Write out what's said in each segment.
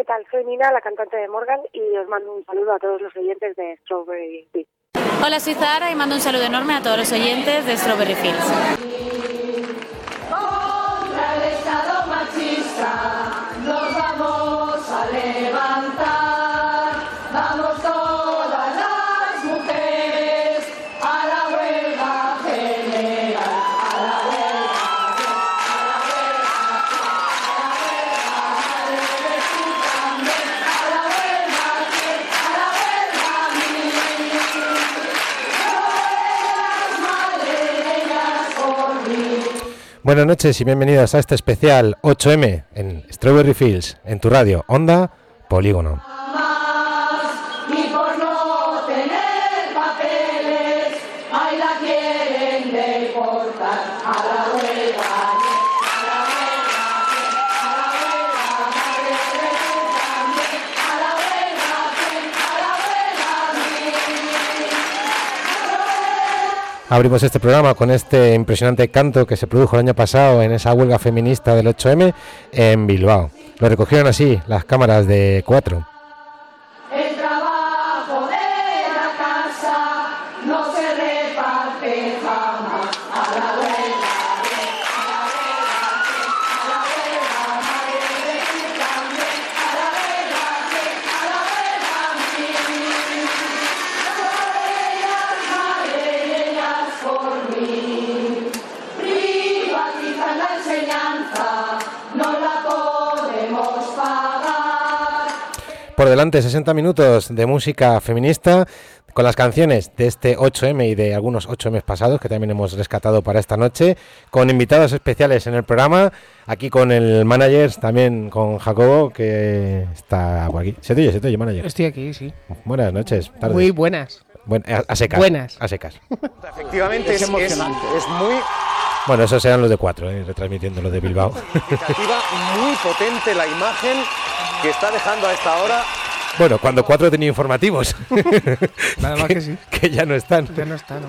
tal? Soy Nina, la cantante de Morgan, y os mando un saludo a todos los oyentes de Strawberry Fields. Hola, soy Zara y mando un saludo enorme a todos los oyentes de Strawberry Fields. Contra el Estado machista nos vamos a levantar, vamos todas las mujeres a la huelga general, a la huelga, a la huelga, a la huelga, a la huelga, Buenas noches y bienvenidas a este especial 8M en Strawberry Fields, en tu radio, Onda Polígono. Y por no tener papeles, ahí la quieren deportar a la huelga, a la huelga, a la huelga, madre de Jesús también, a la huelga, Abrimos este programa con este impresionante canto que se produjo el año pasado en esa huelga feminista del 8M en Bilbao. Lo recogieron así las cámaras de 4. el trabajo de la casa no se reparte jamás a la huelga, a la huelga, a la huelga, madre de Jesús también, a la huelga, a la huelga, ellas por mí, privatizan la enseñanza, no la podemos pagar. Por delante 60 minutos de música feminista con las canciones de este 8M y de algunos 8M pasados que también hemos rescatado para esta noche, con invitados especiales en el programa, aquí con el manager, también con Jacobo, que está por aquí. ¿Se te oye, manager? Estoy aquí, sí. Buenas noches, tardes. Muy buenas. A secas. Buenas. A secas. Efectivamente, es muy Bueno, esos serán los de 4, retransmitiendo los de Bilbao. significativa, muy potente la imagen que está dejando a esta hora. Bueno, cuando 4 tenía informativos. Nada más que sí. Que ya no están. Ya no está, ¿no?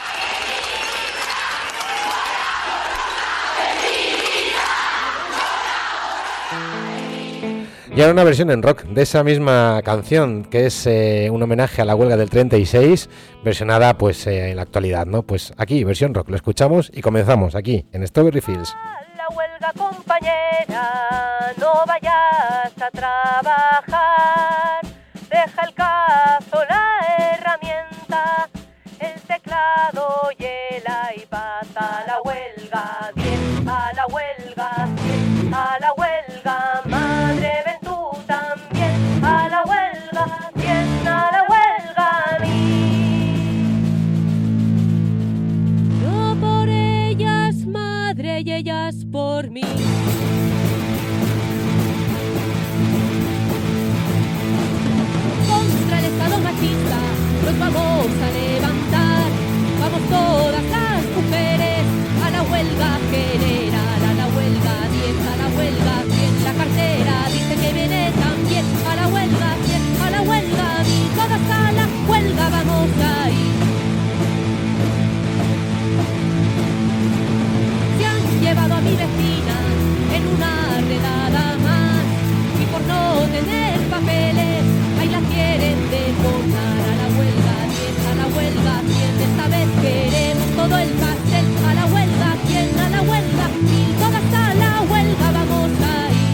Y ahora una versión en rock de esa misma canción, que es un homenaje a la huelga del 36, versionada pues en la actualidad, ¿no? Pues aquí, versión rock, lo escuchamos y comenzamos aquí, en Strawberry Fields. La huelga, compañera, no vayas a trabajar. Deja el cazo, la herramienta, el teclado y el iPad. A la huelga, bien, a la huelga, bien, a la huelga. Madre, ven tú también, a la huelga, bien, a la huelga, a mí. Yo por ellas, madre, y ellas por mí. Contra el Estado machista nos vamos a levantar, vamos todas las mujeres a la huelga general, a la huelga 10, a la huelga 100, la cartera dice que viene también, a la huelga 100, a la huelga 1000, todas a la huelga vamos a ir. Se han llevado a mi vecina en una redada más y por no tener papeles ahí la quieren deportar a la huelga 10, a la huelga 100, esta vez queremos todo el pastel, a la huelga 100, a la huelga 1000, todas a la huelga vamos a ir.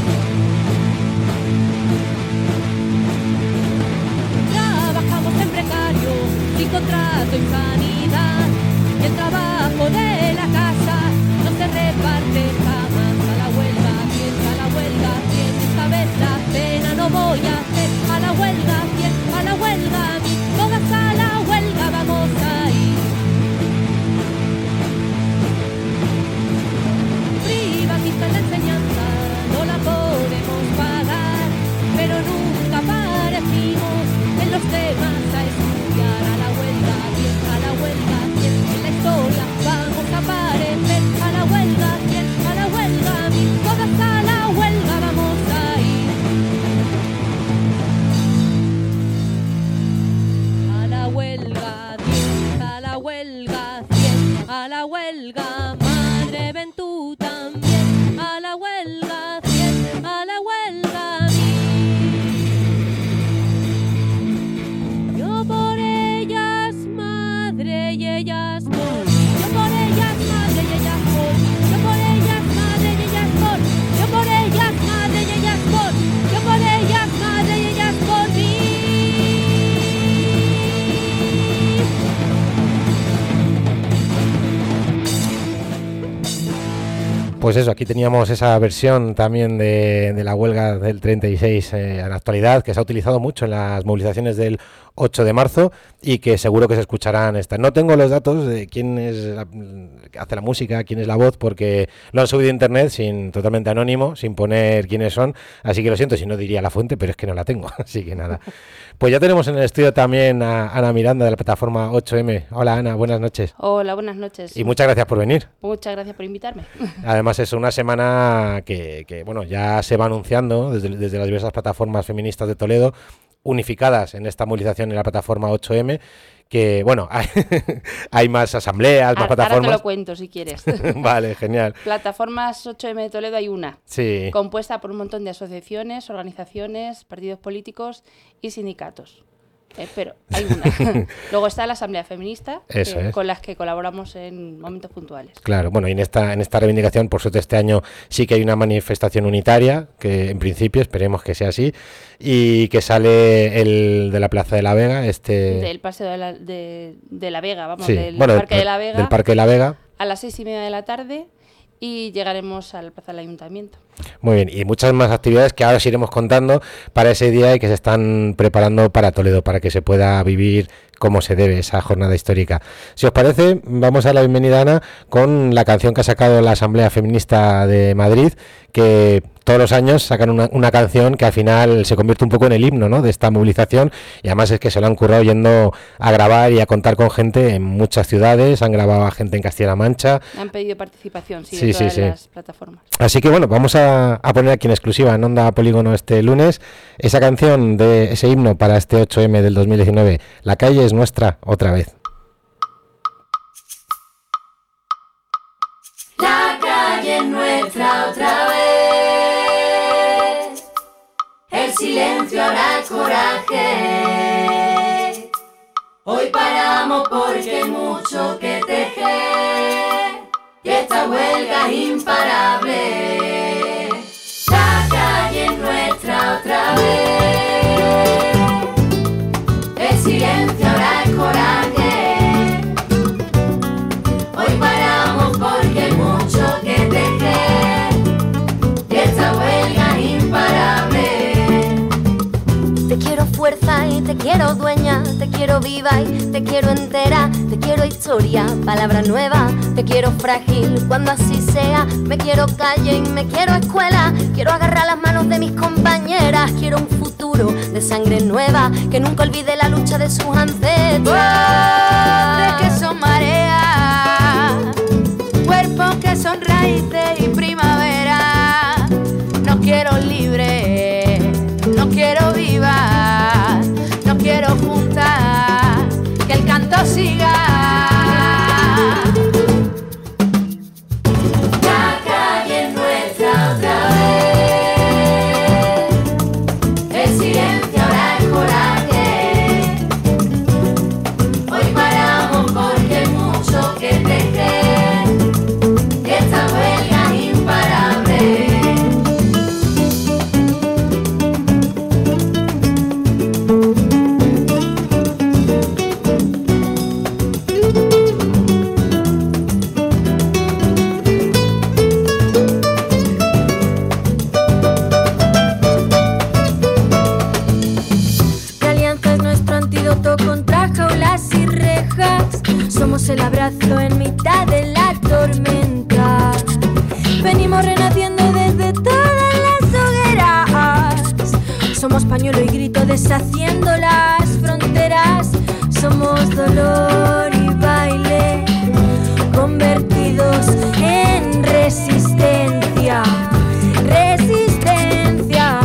Trabajamos en precario, sin contrato y sanidad, y el trabajo de la casa no se reparte jamás, a la huelga 10, a la huelga 100, esta vez la pena no voy a hacer, a la huelga 100, a la huelga 1000, todas a la huelga vamos a ir. Privatizan la enseñanza, no la podemos pagar, pero nunca parecimos en los temas a estudiar, a la huelga 10, a la huelga Pues eso, aquí teníamos esa versión también de la huelga del 36 en la actualidad, que se ha utilizado mucho en las movilizaciones del 8 de marzo y que seguro que se escucharán estas. No tengo los datos de quién hace la música, quién es la voz, porque lo han subido a internet totalmente anónimo, sin poner quiénes son, así que lo siento si no diría la fuente, pero es que no la tengo, así que nada. Pues ya tenemos en el estudio también a Ana Miranda de la plataforma 8M. Hola Ana, buenas noches. Hola, buenas noches. Y muchas gracias por venir. Muchas gracias por invitarme. Además es una semana que bueno, ya se va anunciando desde las diversas plataformas feministas de Toledo, unificadas en esta movilización en la plataforma 8M, que bueno, hay más asambleas, más plataformas. Ahora te lo cuento si quieres. Vale, genial. Plataformas 8M de Toledo hay una, sí, compuesta por un montón de asociaciones, organizaciones, partidos políticos y sindicatos. Pero hay una. Luego está la Asamblea Feminista, con las que colaboramos en momentos puntuales. Claro, bueno, y en esta reivindicación, por suerte este año sí que hay una manifestación unitaria, que en principio esperemos que sea así, y que sale el de la Plaza de la Vega, del Paseo de la Vega, vamos, sí, del Parque de la Vega. Del Parque de la Vega. A las 6:30 de la tarde. Y llegaremos a la plaza del Ayuntamiento. Muy bien, y muchas más actividades que ahora os iremos contando para ese día y que se están preparando para Toledo, para que se pueda vivir como se debe esa jornada histórica. Si os parece, vamos a la bienvenida, Ana, con la canción que ha sacado la Asamblea Feminista de Madrid, que todos los años sacan una canción que al final se convierte un poco en el himno, ¿no?, de esta movilización, y además es que se lo han currado yendo a grabar y a contar con gente en muchas ciudades, han grabado a gente en Castilla-La Mancha. Han pedido participación, de todas las plataformas. Así que bueno, vamos a poner aquí en exclusiva en Onda Polígono este lunes esa canción de ese himno para este 8M del 2019, La calle es nuestra otra vez. La calle es nuestra otra vez. El silencio hará coraje. Hoy paramos porque hay mucho que tejer y esta huelga es imparable. La calle es nuestra otra vez. El silencio hará coraje. Hoy paramos porque hay mucho que tejer y esta huelga es imparable. Te quiero fuerza y te quiero dueña, te quiero viva y te quiero entera, te quiero historia, palabra nueva, te quiero frágil cuando así sea, me quiero calle y me quiero escuela, quiero agarrar las manos de mis compañeras, quiero un futuro de sangre nueva, que nunca olvide la lucha de sus ancestros, que son mareas, cuerpos que son raíces y primavera, no quiero libre, no quiero viva, no quiero juntar, que el canto siga. La calle es nuestra otra vez. El silencio hará el coraje. Hoy paramos porque hay mucho que tejer y esta huelga es imparable. Contra jaulas y rejas, somos el abrazo en mitad de la tormenta. Venimos renaciendo desde todas las hogueras. Somos pañuelo y grito deshaciendo las fronteras. Somos dolor y baile convertidos en resistencia. Resistencia.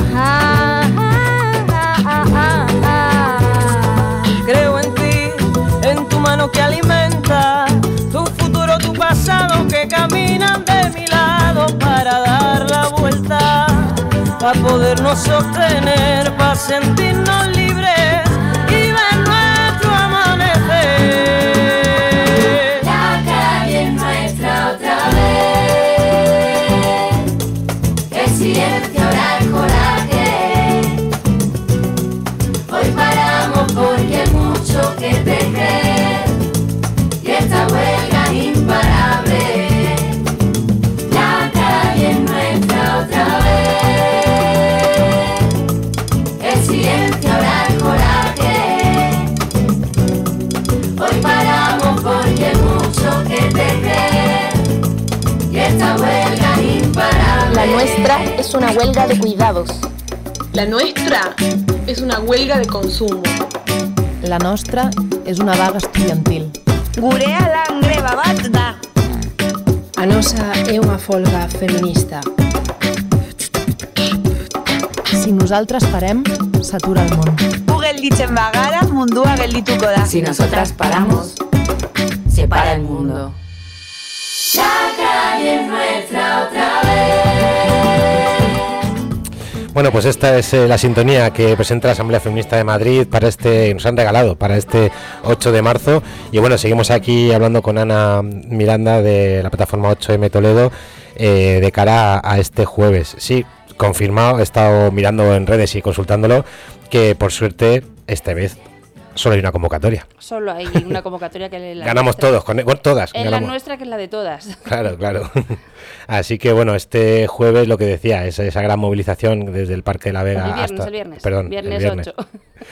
Creo en ti, en tu mano que alimenta tu futuro, tu pasado, que caminan de mi lado para dar la vuelta, para podernos sostener, para sentirnos libres y ver nuestro amanecer. La calle es nuestra otra vez. El silencio hará el coraje. Hoy paramos porque hay mucho que tejer y esta huelga es imparable. La calle es una huelga de cuidados. La nuestra és una huelga de consumo. La nostra és una vaga estudiantil. Gurea lan greba bat da. A nosa é unha folga feminista. Si nosaltres parem, s'atura el món. Gu gelditzen bagara, mundua geldituko da. Si nosotras paramos, se para el mundo. La calle es nuestra otra vez. Bueno, pues esta es la sintonía que presenta la Asamblea Feminista de Madrid nos han regalado para este 8 de marzo. Y bueno, seguimos aquí hablando con Ana Miranda de la plataforma 8M Toledo de cara a este jueves. Sí, confirmado, he estado mirando en redes y consultándolo, que por suerte esta vez solo hay una convocatoria. Solo hay una convocatoria que la ganamos nuestra. Todos, todas. Es ganamos. la nuestra, que es la de todas. Claro. Así que bueno, este jueves, lo que decía, es esa gran movilización desde el Parque de la Vega el viernes. Viernes 8.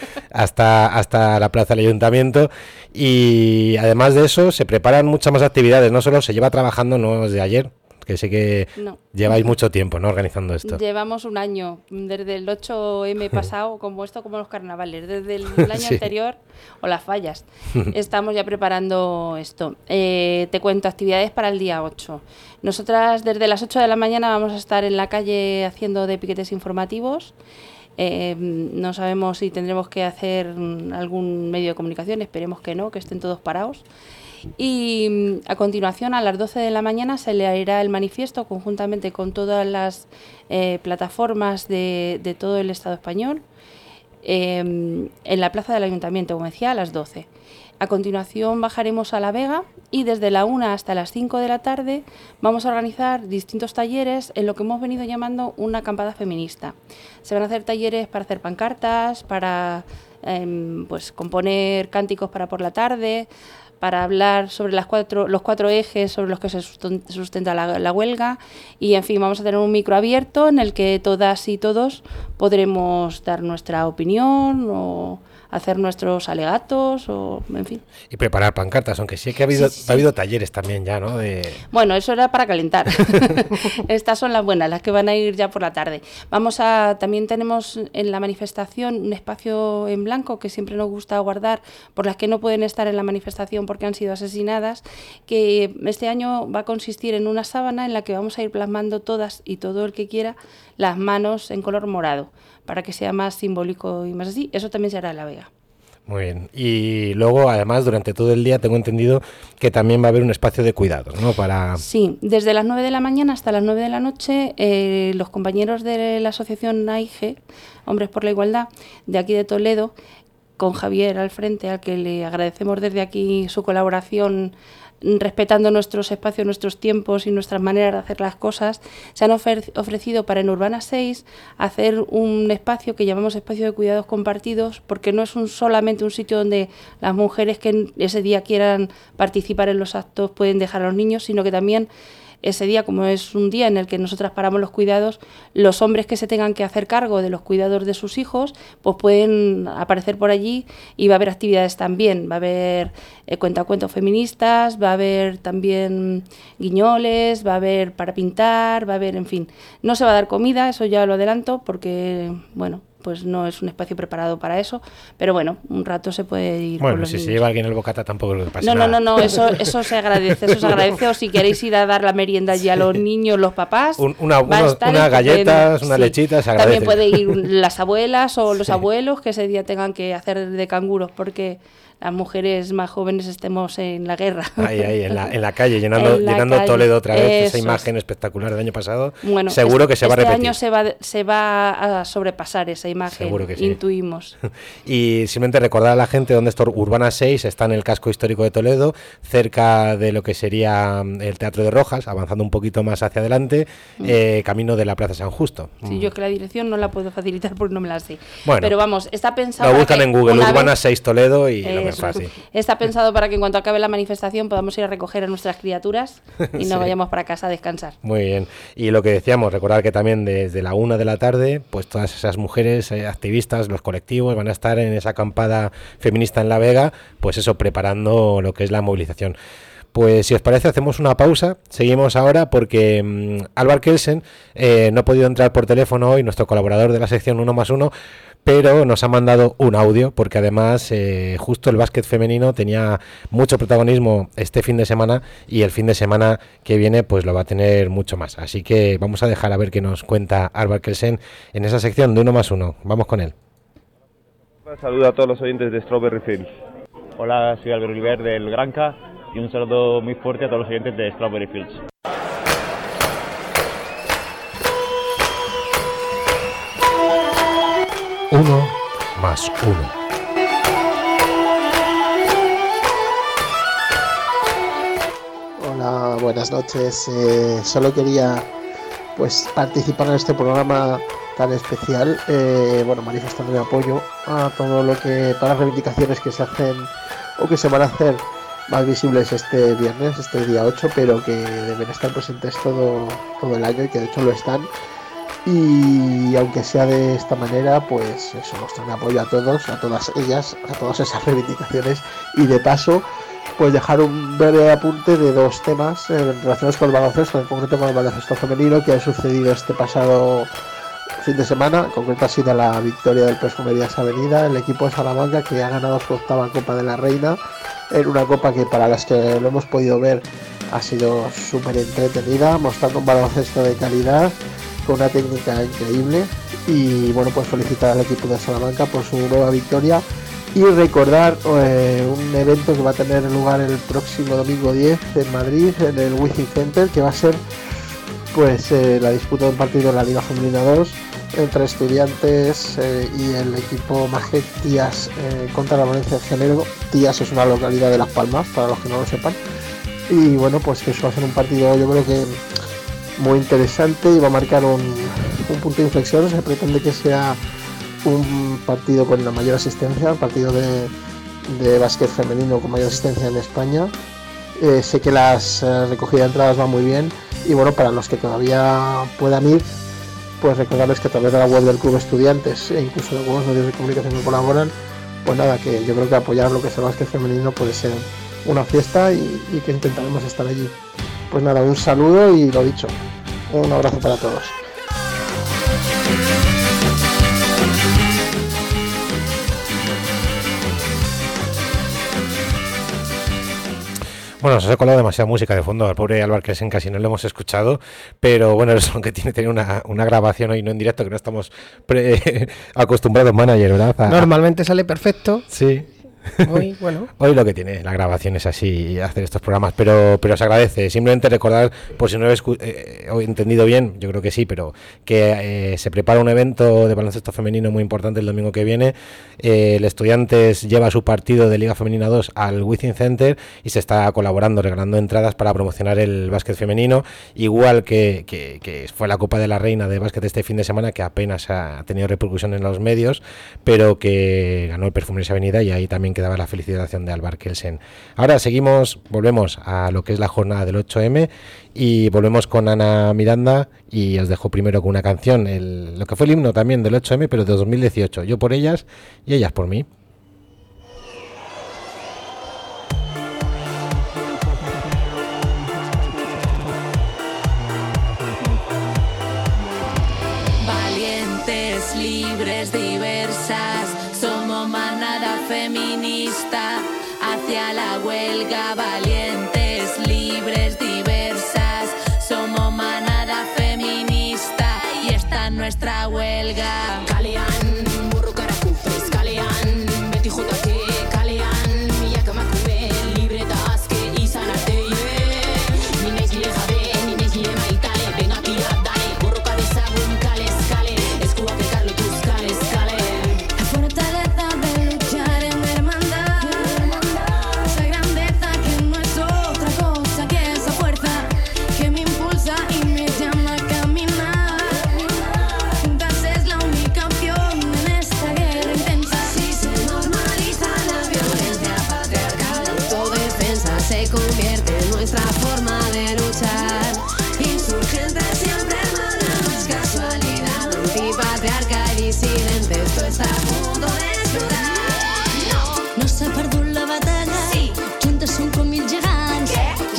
hasta la plaza del Ayuntamiento. Y además de eso, se preparan muchas más actividades. No solo se lleva trabajando, no desde ayer, que sé que lleváis mucho tiempo, ¿no?, organizando esto. Llevamos un año, desde el 8M pasado, como los carnavales, desde el año anterior, o las fallas. Estamos ya preparando esto. Te cuento, actividades para el día 8. Nosotras desde las 8 de la mañana vamos a estar en la calle haciendo de piquetes informativos. No sabemos si tendremos que hacer algún medio de comunicación, esperemos que no, que estén todos parados. Y a continuación, a las 12 de la mañana, se leerá el manifiesto conjuntamente con todas las plataformas de todo el Estado español en la plaza del Ayuntamiento, como decía, a las 12. A continuación bajaremos a La Vega y desde la 1 hasta las 5 de la tarde vamos a organizar distintos talleres en lo que hemos venido llamando una acampada feminista. Se van a hacer talleres para hacer pancartas, para componer cánticos para por la tarde, para hablar sobre los cuatro ejes sobre los que se sustenta la huelga, y en fin, vamos a tener un micro abierto en el que todas y todos podremos dar nuestra opinión o hacer nuestros alegatos, o en fin. Y preparar pancartas, aunque sí que ha habido talleres también ya, ¿no? Bueno, eso era para calentar. Estas son las buenas, las que van a ir ya por la tarde. También tenemos en la manifestación un espacio en blanco que siempre nos gusta guardar por las que no pueden estar en la manifestación porque han sido asesinadas, que este año va a consistir en una sábana en la que vamos a ir plasmando todas y todo el que quiera las manos en color morado, para que sea más simbólico y más así. Eso también será en La Vega. Muy bien. Y luego, además, durante todo el día tengo entendido que también va a haber un espacio de cuidados, ¿no? Sí, desde las 9 de la mañana hasta las 9 de la noche, los compañeros de la asociación AIGE, Hombres por la Igualdad, de aquí de Toledo, con Javier al frente, al que le agradecemos desde aquí su colaboración, respetando nuestros espacios, nuestros tiempos y nuestras maneras de hacer las cosas, se han ofrecido para en Urbana 6 hacer un espacio que llamamos espacio de cuidados compartidos, porque no es solamente un sitio donde las mujeres que ese día quieran participar en los actos pueden dejar a los niños, sino que también ese día, como es un día en el que nosotras paramos los cuidados, los hombres que se tengan que hacer cargo de los cuidados de sus hijos, pues pueden aparecer por allí, y va a haber actividades también. Va a haber cuentacuentos feministas, va a haber también guiñoles, va a haber para pintar, va a haber, en fin. No se va a dar comida, eso ya lo adelanto, porque, bueno, pues no es un espacio preparado para eso, pero bueno, un rato se puede ir. Bueno, con los si niños. se lleva alguien el bocata tampoco le pasa nada. No, eso se agradece, o si queréis ir a dar la merienda allí a los niños, los papás, unas galletas, unas lechitas, se agradece. También puede ir las abuelas o los abuelos que ese día tengan que hacer de canguros porque las mujeres más jóvenes estemos en la guerra. Ahí, en la calle, llenando calle. Toledo otra vez, esa imagen espectacular del año pasado. Bueno, seguro que se va a repetir. Este año se va a sobrepasar esa imagen, seguro que sí. Intuimos. Y simplemente recordar a la gente dónde está Urbana 6, está en el casco histórico de Toledo, cerca de lo que sería el Teatro de Rojas, avanzando un poquito más hacia adelante, camino de la Plaza San Justo. Sí, yo es que la dirección no la puedo facilitar porque no me la sé. Bueno, pero vamos, está pensado. Lo buscan en Google, Urbana 6 Toledo y lo fácil. Está pensado para que en cuanto acabe la manifestación podamos ir a recoger a nuestras criaturas y no vayamos para casa a descansar. Muy bien. Y lo que decíamos, recordar que también desde la 1 de la tarde, pues todas esas mujeres activistas, los colectivos, van a estar en esa acampada feminista en La Vega, pues eso, preparando lo que es la movilización. Pues si os parece hacemos una pausa, seguimos ahora porque Álvar Kelsen no ha podido entrar por teléfono hoy, nuestro colaborador de la sección 1+1, pero nos ha mandado un audio porque además justo el básquet femenino tenía mucho protagonismo este fin de semana y el fin de semana que viene pues lo va a tener mucho más. Así que vamos a dejar a ver qué nos cuenta Álvar Kelsen en esa sección de 1+1. Vamos con él. Saludo a todos los oyentes de Strawberry Fields. Hola, soy Álvaro Oliver del Granca y un saludo muy fuerte a todos los oyentes de Strawberry Fields. Uno más uno. Hola, buenas noches. Solo quería pues participar en este programa tan especial, manifestar mi apoyo a todo lo que, todas las reivindicaciones que se hacen o que se van a hacer más visibles este viernes, este día 8, pero que deben estar presentes todo el año y que de hecho lo están. Y aunque sea de esta manera, pues eso, mostrar mi apoyo a todos, a todas ellas, a todas esas reivindicaciones y de paso pues dejar un breve apunte de dos temas relacionados con el baloncesto, en concreto con el baloncesto femenino, que ha sucedido este pasado fin de semana. En concreto ha sido la victoria del Perfumerías Avenida, el equipo de Salamanca, que ha ganado su 8ª Copa de la Reina, en una copa que para las que lo hemos podido ver ha sido súper entretenida, mostrando un baloncesto de calidad, con una técnica increíble. Y bueno, pues felicitar al equipo de Salamanca por su nueva victoria y recordar un evento que va a tener lugar el próximo domingo 10 en Madrid, en el Wizzing Center, que va a ser pues la disputa de un partido en la Liga Femenina 2 entre Estudiantes y el equipo Maget Tías contra la Valencia Género. Tías es una localidad de Las Palmas, para los que no lo sepan, y bueno, pues que eso va a ser un partido, yo creo que muy interesante, y va a marcar un punto de inflexión. Se pretende que sea un partido con la mayor asistencia, un partido de básquet femenino con mayor asistencia en España. Sé que las recogidas de entradas van muy bien, y bueno, para los que todavía puedan ir, pues recordarles que a través de la web del Club Estudiantes e incluso de algunos medios de comunicación que colaboran, pues nada, que yo creo que apoyar lo que es el básquet femenino puede ser una fiesta y que intentaremos estar allí. Pues nada, un saludo y lo dicho, un abrazo para todos. Bueno, nos ha colado demasiada música de fondo al pobre Álvar Kelsen, casi no lo hemos escuchado, pero bueno, eso es lo que tiene tener una grabación hoy, no en directo, que no estamos acostumbrados, manager, ¿verdad? Normalmente sale perfecto. Sí. Hoy, bueno. Hoy lo que tiene la grabación es así, hacer estos programas, pero se agradece. Simplemente recordar, por si no he entendido bien, yo creo que sí, pero que se prepara un evento de baloncesto femenino muy importante el domingo que viene. El Estudiantes lleva su partido de Liga Femenina 2 al Wizzing Center y se está colaborando, regalando entradas para promocionar el básquet femenino, igual que fue la Copa de la Reina de básquet este fin de semana, que apenas ha tenido repercusión en los medios, pero que ganó el Perfumerías Avenida, y ahí también quedaba la felicitación de Álvar Kelsen. Ahora volvemos a lo que es la jornada del 8M y volvemos con Ana Miranda, y os dejo primero con una canción, lo que fue el himno también del 8M, pero de 2018, Yo por ellas y ellas por mí. Valientes, libres, diversas, somos manada feminista hacia la huelga. Valientes, libres, diversas, somos manada feminista y esta es nuestra huelga. Kalian, burro karakufes, Kalian, beti jotake, Kalian, milaka makube, libretas que izan arte, ninez gile jabe, ninez gile maitale, venga tira, dale, borroka dezagun kales, kale, eskuak ekarlo tuz kales, kale. La fortaleza de luchar en hermandad, esa grandeza que no es otra cosa que esa fuerza que me impulsa y me llama a caminar. Juntas es la única opción en esta guerra intensa. Si se normaliza la violencia patriarcal, la autodefensa se convierte en nuestra forma de luchar. Insurgente siempre hermana, no es casualidad. Antipatriarca y disidente, esto está a punto de explotar. No s'ha perdut la batalla, sí. Juntes som com mil gegants.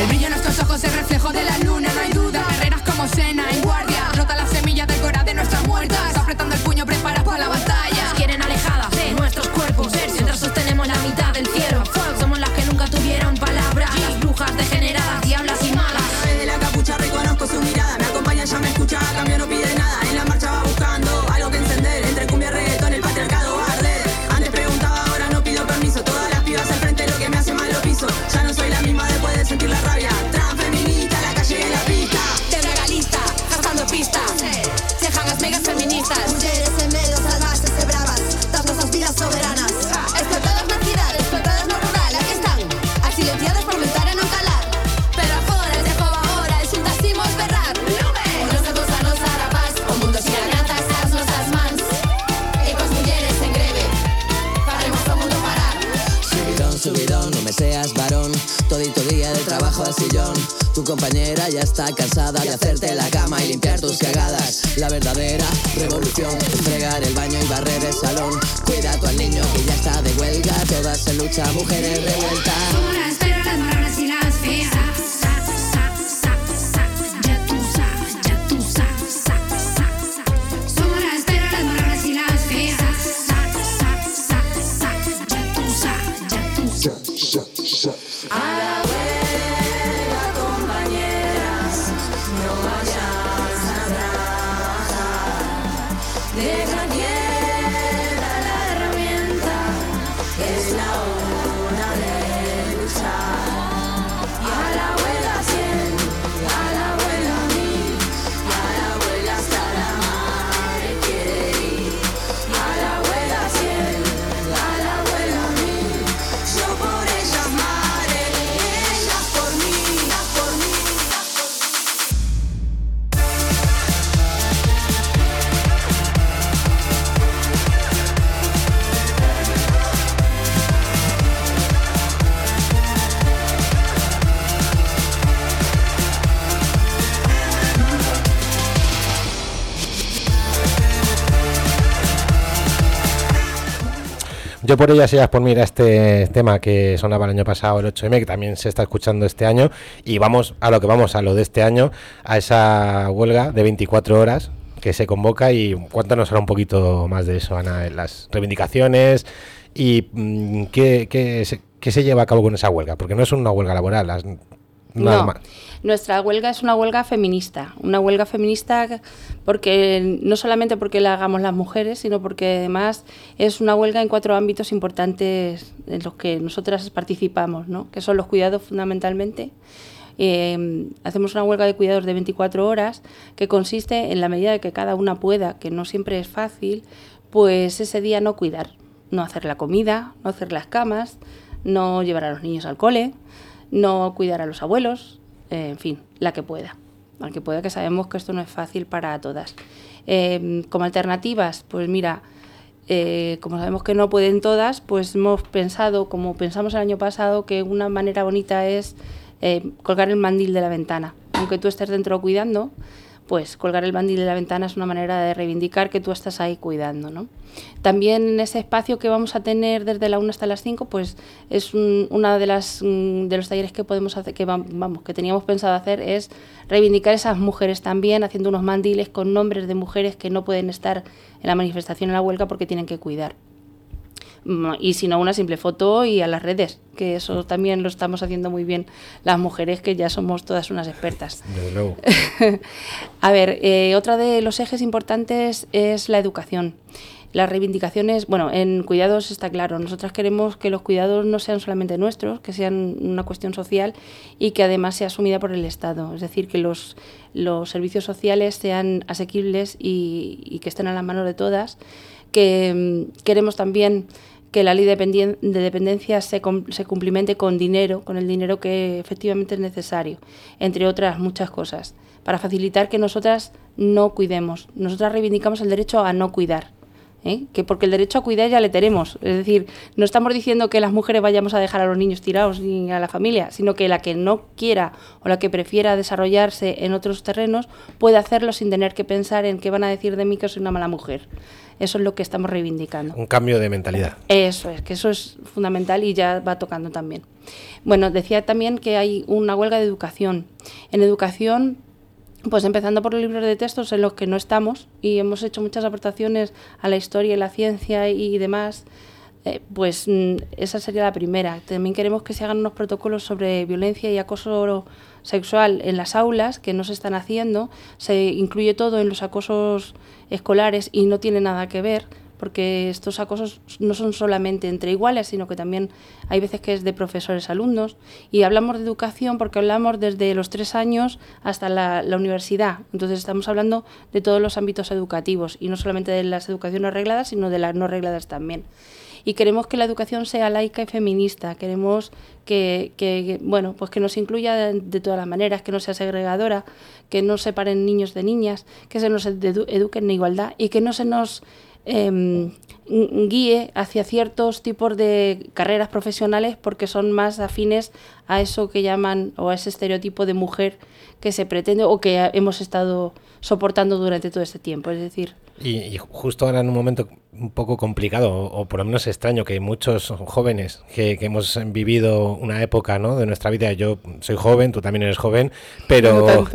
El brillo en nuestros ojos es reflejo de la luna, no hay duda. Guerreras como Sena en guardia, rota la semilla del corazón de nuestras muertas. Apretando el puño, preparadas para la batalla. Nos quieren alejadas de nuestros cuerpos, mientras sostenemos la mitad del cielo. Somos las que nunca tuvieron palabra, las brujas degeneradas, diablas y malas. A través de la capucha reconozco su mirada, me acompaña, ya me escucha, a cambio no pide nada. En la marcha va buscando algo que encender, entre cumbia y reggaetón el patriarcado va a arder. Antes preguntaba, ahora no pido permiso, todas las pibas al frente lo que me hace mal lo piso. Ya no soy la misma después de sentir la rabia. Transfeminista, la calle y la pista. Te legalista, gastando pistas. Cejan las megas feministas. Mujeres en medio salvajes y bravas, dando esas vidas soberanas. Explotadas na cidade, explotadas no rural, aquí están. Accidentadas por mentar e non calar. Pero agora, el de agora, es un dacimos berrar. Nos vemos a nos rapaz, o mundo sin agratas as nosas mans. E cos mulleres en greve, faremos o mundo parar. Subidón, subidón, no me seas varón. Todito día de trabajo al sillón. Tu compañera ya está cansada de hacerte la cama y limpiar tus cagadas. La verdadera revolución es fregar el baño y barrer el salón. Cuida a tu al niño que ya está de huelga. Todas en lucha, mujeres revueltas. Somos las perras, las marronas y las feas. Ya tú sabes, ya tú sabes. Somos las perras, las marronas y las feas. Ya tú sabes, ya tú sabes. A la huelga, compañeras, no vayas a trabajar. Deja quieta la herramienta, es la hora de luchar. Y a la huelga 100, a la huelga 1000, a la huelga hasta la madre quiere ir. A la huelga 100, a la huelga 1000, yo por ellas madre, ellas por mí, por mí. Yo por ellas y ellas por mí era este tema que sonaba el año pasado, el 8M, que también se está escuchando este año. Y vamos a lo que vamos, a lo de este año, a esa huelga de 24 horas que se convoca. Y cuéntanos ahora un poquito más de eso, Ana, las reivindicaciones y qué se lleva a cabo con esa huelga, porque no es una huelga laboral, nada No, más. nuestra huelga es una huelga feminista porque no solamente porque la hagamos las mujeres, sino porque además es una huelga en 4 ámbitos importantes en los que nosotras participamos, ¿no? Que son los cuidados fundamentalmente. Hacemos una huelga de cuidados de 24 horas que consiste en la medida de que cada una pueda, que no siempre es fácil, pues ese día no cuidar, no hacer la comida, no hacer las camas, no llevar a los niños al cole, no cuidar a los abuelos, en fin, la que pueda, que sabemos que esto no es fácil para todas. Como alternativas, pues mira, como sabemos que no pueden todas, pues hemos pensado, como pensamos el año pasado, que una manera bonita es colgar el mandil de la ventana. Aunque tú estés dentro cuidando, pues colgar el mandil de la ventana es una manera de reivindicar que tú estás ahí cuidando, ¿no? También en ese espacio que vamos a tener desde la 1 hasta las 5, pues es una de los talleres que podemos hacer, que teníamos pensado hacer, es reivindicar a esas mujeres también, haciendo unos mandiles con nombres de mujeres que no pueden estar en la manifestación, en la huelga, porque tienen que cuidar. Y si no, una simple foto y a las redes, que eso también lo estamos haciendo muy bien las mujeres, que ya somos todas unas expertas. Desde luego. A ver, otro de los ejes importantes es la educación. Las reivindicaciones, bueno, en cuidados está claro, nosotras queremos que los cuidados no sean solamente nuestros, que sean una cuestión social y que además sea asumida por el Estado, es decir, que los servicios sociales sean asequibles y que estén a las manos de todas. Que queremos también que la ley de dependencia se cumplimente con dinero, con el dinero que efectivamente es necesario, entre otras muchas cosas, para facilitar que nosotras no cuidemos. Nosotras reivindicamos el derecho a no cuidar. que porque el derecho a cuidar ya le tenemos. Es decir, no estamos diciendo que las mujeres vayamos a dejar a los niños tirados ni a la familia, sino que la que no quiera o la que prefiera desarrollarse en otros terrenos puede hacerlo sin tener que pensar en qué van a decir de mí que soy una mala mujer. Eso es lo que estamos reivindicando. Un cambio de mentalidad. Eso es, que eso es fundamental y ya va tocando también. Bueno, decía también que hay una huelga de educación. En educación, pues empezando por los libros de textos en los que no estamos y hemos hecho muchas aportaciones a la historia y la ciencia y demás, pues esa sería la primera. También queremos que se hagan unos protocolos sobre violencia y acoso sexual en las aulas, que no se están haciendo. Se incluye todo en los acosos escolares y no tiene nada que ver, porque estos acosos no son solamente entre iguales, sino que también hay veces que es de profesores alumnos. Y hablamos de educación porque hablamos desde los 3 años hasta la universidad. Entonces estamos hablando de todos los ámbitos educativos y no solamente de las educaciones regladas, sino de las no regladas también. Y queremos que la educación sea laica y feminista. Queremos que bueno, pues que nos incluya de todas las maneras, que no sea segregadora, que no separen niños de niñas, que se nos eduque en igualdad y que no se nos guíe hacia ciertos tipos de carreras profesionales porque son más afines a eso que llaman o a ese estereotipo de mujer que se pretende o que hemos estado soportando durante todo este tiempo. Es decir, y justo ahora en un momento un poco complicado o por lo menos extraño, que muchos jóvenes que hemos vivido una época, ¿no?, de nuestra vida, yo soy joven, tú también eres joven, pero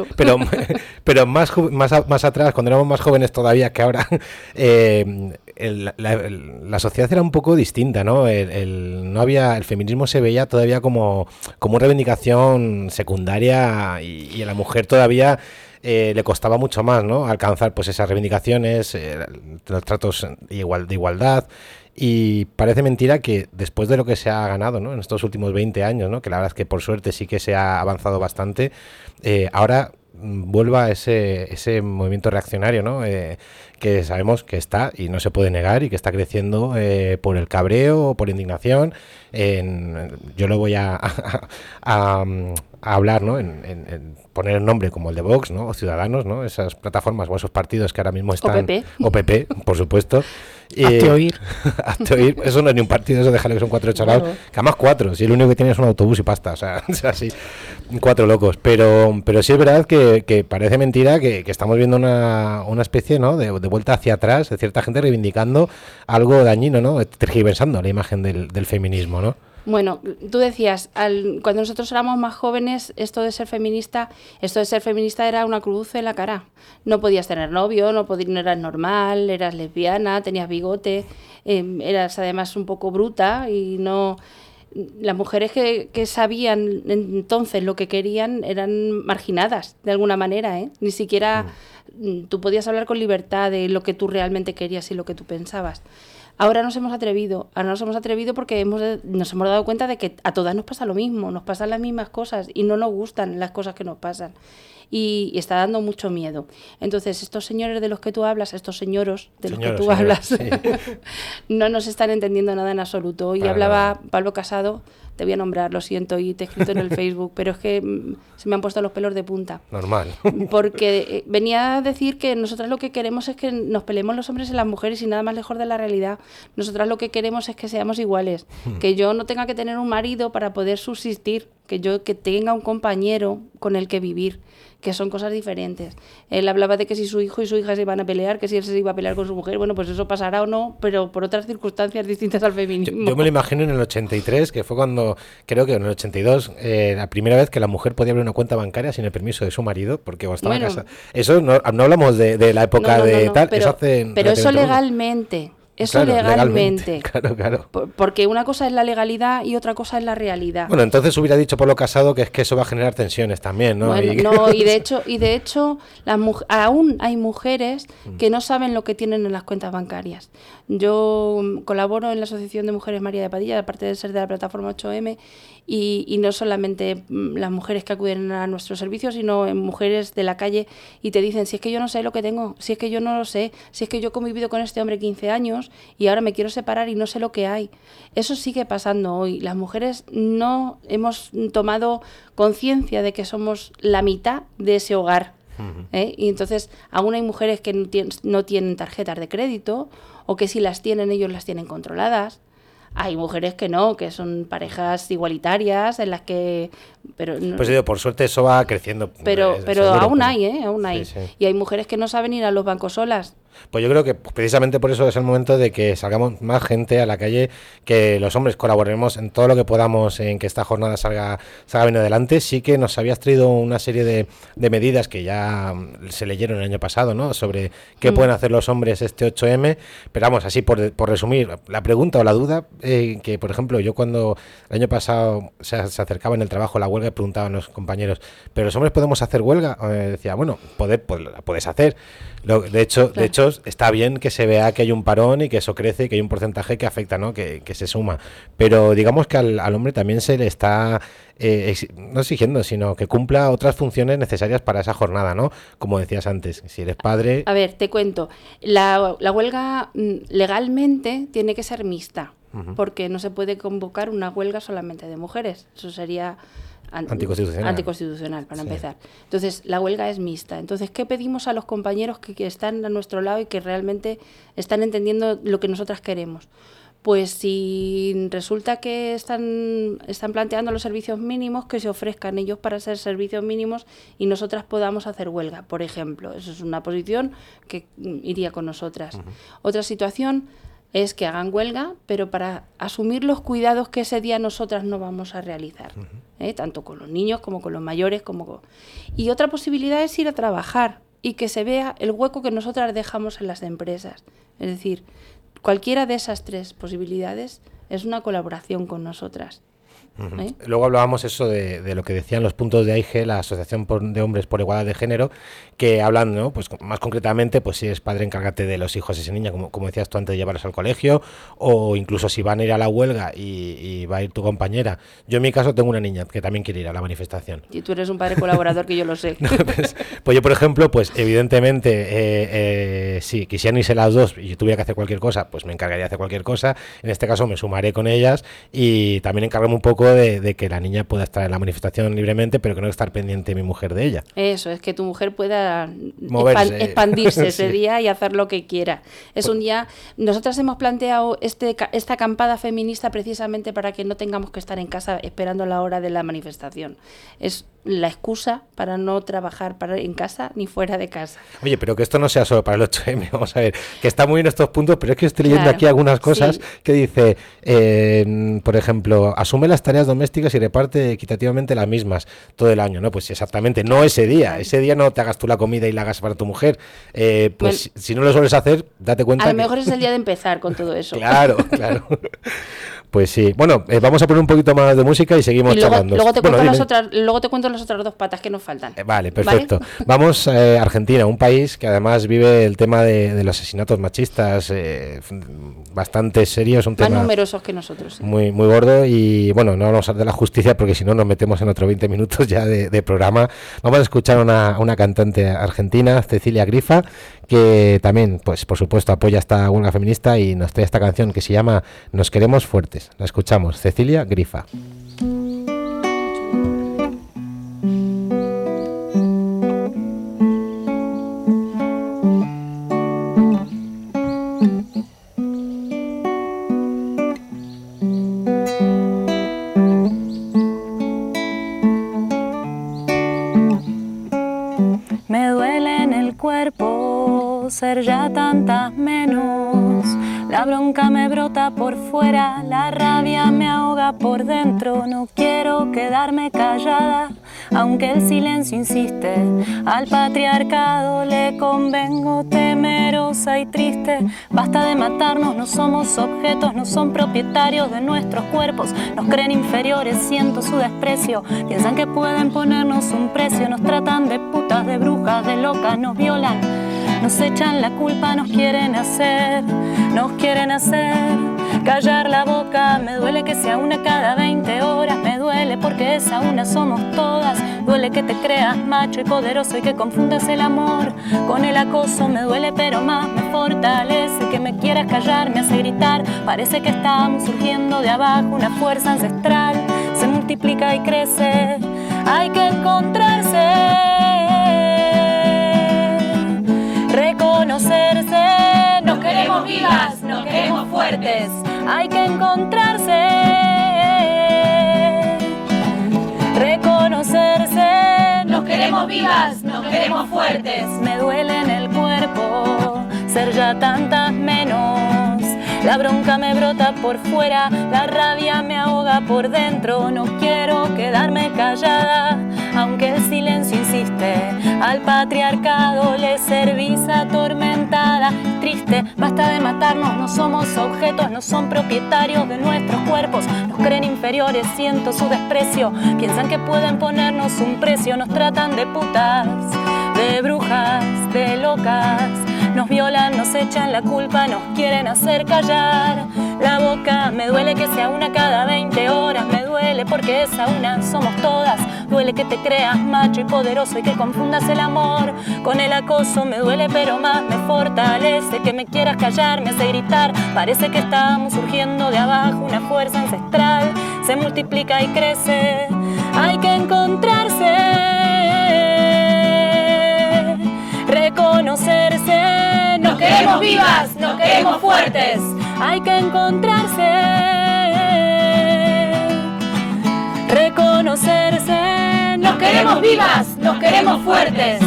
más atrás, cuando éramos más jóvenes todavía que ahora, la sociedad era un poco distinta, ¿no? No había, el feminismo se veía todavía como una reivindicación secundaria y a la mujer todavía le costaba mucho más, ¿no?, alcanzar pues esas reivindicaciones, los tratos de igualdad. Y parece mentira que después de lo que se ha ganado, ¿no?, en estos últimos 20 años, ¿no?, que la verdad es que por suerte sí que se ha avanzado bastante, ahora vuelva ese movimiento reaccionario, ¿no?, que sabemos que está y no se puede negar y que está creciendo por el cabreo, por indignación. Yo lo voy a hablar, ¿no?, en poner el nombre como el de Vox, ¿no?, o Ciudadanos, ¿no?, esas plataformas o esos partidos que ahora mismo están... O PP, por supuesto. Hazte oír. Eso no es ni un partido, eso déjale que son 4 chalados. Claro. Que además 4, si el único que tiene es un autobús y pasta, o sea así, 4 locos. Pero sí es verdad que parece mentira que estamos viendo una especie, ¿no?, de vuelta hacia atrás, de cierta gente reivindicando algo dañino, ¿no?, tergiversando la imagen del feminismo, ¿no? Bueno, tú decías, cuando nosotros éramos más jóvenes, esto de ser feminista era una cruz en la cara. No podías tener novio, no eras normal, eras lesbiana, tenías bigote, eras además un poco bruta y no... Las mujeres que sabían entonces lo que querían eran marginadas de alguna manera, ¿eh? Ni siquiera tú podías hablar con libertad de lo que tú realmente querías y lo que tú pensabas. Ahora nos hemos atrevido porque nos hemos dado cuenta de que a todas nos pasa lo mismo, nos pasan las mismas cosas y no nos gustan las cosas que nos pasan. Y está dando mucho miedo. Entonces, estos señores de los que tú hablas, estos señoros de los que tú hablas, sí. No nos están entendiendo nada en absoluto. Hoy hablaba Pablo Casado, te voy a nombrar, lo siento, y te he escrito en el Facebook, pero es que se me han puesto los pelos de punta. Normal. Porque venía a decir que nosotras lo que queremos es que nos peleemos los hombres y las mujeres y nada más lejos de la realidad. Nosotras lo que queremos es que seamos iguales, que yo no tenga que tener un marido para poder subsistir, que tenga un compañero con el que vivir, que son cosas diferentes. Él hablaba de que si su hijo y su hija se iban a pelear, que si él se iba a pelear con su mujer, bueno, pues eso pasará o no, pero por otras circunstancias distintas al feminismo. Yo me lo imagino en el 83, que fue cuando, creo que en el 82, la primera vez que la mujer podía abrir una cuenta bancaria sin el permiso de su marido, porque estaba casada. Eso no hablamos de la época tal, pero, eso hace... Pero eso legalmente... Eso claro, legalmente. Claro. Porque una cosa es la legalidad y otra cosa es la realidad. Bueno, entonces hubiera dicho Pablo Casado que es que eso va a generar tensiones también, ¿no? Bueno, y de hecho aún hay mujeres que no saben lo que tienen en las cuentas bancarias. Yo colaboro en la Asociación de Mujeres María de Padilla, aparte de ser de la plataforma 8M, y no solamente las mujeres que acuden a nuestros servicios, sino mujeres de la calle y te dicen, si es que yo no sé lo que tengo, si es que yo no lo sé, si es que yo he convivido con este hombre 15 años y ahora me quiero separar y no sé lo que hay. Eso sigue pasando hoy. Las mujeres no hemos tomado conciencia de que somos la mitad de ese hogar. Y entonces aún hay mujeres que no tienen tarjetas de crédito o que si las tienen ellos las tienen controladas. Hay mujeres que no, que son parejas igualitarias en las que... Pero no, pues digo, por suerte eso va creciendo. Pero seguro, aún hay, aún hay. Sí, sí. Y hay mujeres que no saben ir a los bancos solas. Pues yo creo que precisamente por eso es el momento de que salgamos más gente a la calle, que los hombres colaboremos en todo lo que podamos en que esta jornada salga bien adelante. Sí que nos habías traído una serie de medidas que ya se leyeron el año pasado, ¿no? Sobre qué pueden hacer los hombres este 8M, pero vamos, así por resumir, la pregunta o la duda, que por ejemplo yo cuando el año pasado se acercaba en el trabajo la huelga, preguntaban los compañeros, ¿pero los hombres podemos hacer huelga? Decía, bueno, la puedes hacer. De hecho, está bien que se vea que hay un parón y que eso crece, que hay un porcentaje que afecta, ¿no? Que se suma. Pero digamos que al hombre también se le está no exigiendo, sino que cumpla otras funciones necesarias para esa jornada, ¿no? Como decías antes, si eres padre... A ver, te cuento. La huelga legalmente tiene que ser mixta, porque no se puede convocar una huelga solamente de mujeres. Eso sería... Anticonstitucional, para empezar. Entonces, la huelga es mixta. Entonces, ¿qué pedimos a los compañeros que están a nuestro lado y que realmente están entendiendo lo que nosotras queremos? Pues si resulta que están planteando los servicios mínimos, que se ofrezcan ellos para ser servicios mínimos y nosotras podamos hacer huelga, por ejemplo. Eso es una posición que iría con nosotras. Otra situación es que hagan huelga, pero para asumir los cuidados que ese día nosotras no vamos a realizar, tanto con los niños como con los mayores. Y otra posibilidad es ir a trabajar y que se vea el hueco que nosotras dejamos en las empresas. Es decir, cualquiera de esas tres posibilidades es una colaboración con nosotras. Luego hablábamos eso de lo que decían los puntos de AIGE, la Asociación de Hombres por Igualdad de Género, que hablan, ¿no? Pues más concretamente, pues si eres padre, encárgate de los hijos de esa niña, como decías tú antes, de llevarlos al colegio, o incluso si van a ir a la huelga y va a ir tu compañera. Yo en mi caso tengo una niña que también quiere ir a la manifestación. Y tú eres un padre colaborador, que yo lo sé. No, pues yo, por ejemplo, pues evidentemente, si quisieran irse las dos y yo tuviera que hacer cualquier cosa, pues me encargaría de hacer cualquier cosa. En este caso me sumaré con ellas y también encargarme un poco de que la niña pueda estar en la manifestación libremente, pero que no estar pendiente mi mujer de ella. Eso, es que tu mujer pueda Sí. expandirse ese día y hacer lo que quiera. Es un día... Nosotras hemos planteado esta acampada feminista precisamente para que no tengamos que estar en casa esperando la hora de la manifestación. Es la excusa para no trabajar en casa ni fuera de casa. Oye, pero que esto no sea solo para el 8M, vamos a ver, que está muy bien estos puntos, pero es que estoy leyendo aquí algunas cosas que dice, por ejemplo, asume las tareas domésticas y reparte equitativamente las mismas todo el año, ¿no? Pues exactamente, no ese día no te hagas tú la comida y la hagas para tu mujer, pues si no lo sueles hacer, date cuenta. A lo mejor es el día de empezar con todo eso. Claro. Pues sí, bueno, vamos a poner un poquito más de música y seguimos charlando. Luego te cuento las otras dos patas que nos faltan. Vale, perfecto. ¿Vale? Vamos a Argentina, un país que además vive el tema de los asesinatos machistas bastante serios, un tema más numerosos que nosotros. Muy gordo y bueno, no vamos a hablar de la justicia porque si no nos metemos en otros 20 minutos ya de programa. Vamos a escuchar a una cantante argentina, Cecilia Grifa, que también, pues por supuesto, apoya esta huelga feminista y nos trae esta canción que se llama Nos queremos fuertes. La escuchamos, Cecilia Grifa. Me duele en el cuerpo ser ya tantas menos. La bronca me brota por fuera, la rabia me ahoga por dentro. No quiero quedarme callada, aunque el silencio insiste. Al patriarcado le convengo, temerosa y triste. Basta de matarnos, no somos objetos, no son propietarios de nuestros cuerpos. Nos creen inferiores, siento su desprecio. Piensan que pueden ponernos un precio. Nos tratan de putas, de brujas, de locas, nos violan. Nos echan la culpa, nos quieren hacer callar la boca. Me duele que sea una cada 20 horas, me duele porque esa una somos todas. Duele que te creas macho y poderoso y que confundas el amor con el acoso. Me duele pero más me fortalece que me quieras callar, me hace gritar. Parece que estamos surgiendo de abajo, una fuerza ancestral se multiplica y crece. Hay que encontrarse, reconocerse. Nos queremos vivas, fuertes. Hay que encontrarse, reconocerse. Nos queremos vivas, nos queremos fuertes. Me duele en el cuerpo ser ya tantas menos. La bronca me brota por fuera, la rabia me ahoga por dentro. No quiero quedarme callada, aunque el silencio insiste. Al patriarcado le servís atormentada. Triste, basta de matarnos, no somos objetos, no son propietarios de nuestros cuerpos. Nos creen inferiores, siento su desprecio. Piensan que pueden ponernos un precio. Nos tratan de putas, de brujas, de locas. Nos violan, nos echan la culpa, nos quieren hacer callar la boca. Me duele que sea una cada 20 horas. Me duele porque esa una somos todas. Duele que te creas macho y poderoso y que confundas el amor con el acoso. Me duele pero más me fortalece que me quieras callar, me hace gritar. Parece que estamos surgiendo de abajo, una fuerza ancestral se multiplica y crece. Hay que encontrarse, reconocerse. Nos queremos vivas, nos queremos fuertes. Hay que encontrarse, reconocerse. Nos queremos vivas, nos queremos fuertes.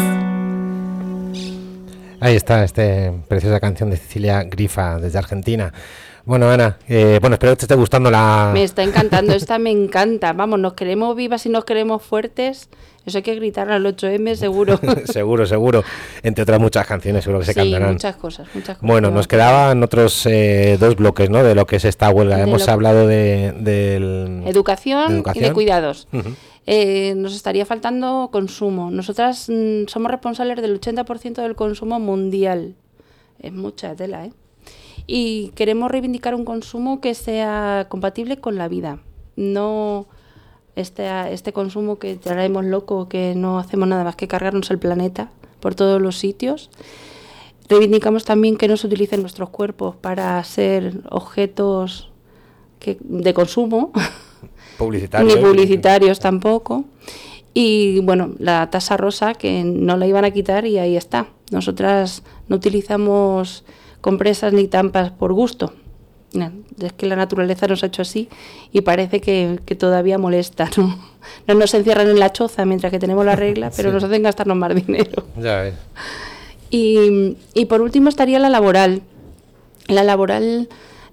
Ahí está, preciosa canción de Cecilia Grifa desde Argentina. Bueno, Ana, espero que te esté gustando la... Me está encantando, esta me encanta. Vamos, nos queremos vivas y nos queremos fuertes. Eso hay que gritarlo al 8M, seguro. seguro. Entre otras muchas canciones seguro que se cantarán. Muchas cosas. Bueno, nos quedaban otros 2 bloques, ¿no? De lo que es esta huelga. Hemos hablado de educación y de cuidados. Uh-huh. Nos estaría faltando consumo. Nosotras somos responsables del 80% del consumo mundial. Es mucha tela, ¿eh? Y queremos reivindicar un consumo que sea compatible con la vida. No este consumo que traemos loco, que no hacemos nada más que cargarnos el planeta por todos los sitios. Reivindicamos también que no se utilicen nuestros cuerpos para ser objetos de consumo. Publicitarios. Ni publicitarios tampoco. Y bueno, la tasa rosa que no la iban a quitar y ahí está. Nosotras no utilizamos compresas ni tampas por gusto. Es que la naturaleza nos ha hecho así y parece que todavía molesta, ¿no? No nos encierran en la choza mientras que tenemos la regla, pero sí nos hacen gastarnos más dinero. Ya ves. Y por último estaría la laboral. La laboral,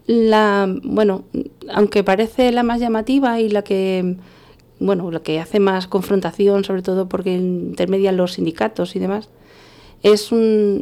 aunque parece la más llamativa y la que hace más confrontación, sobre todo porque intermedian los sindicatos y demás, es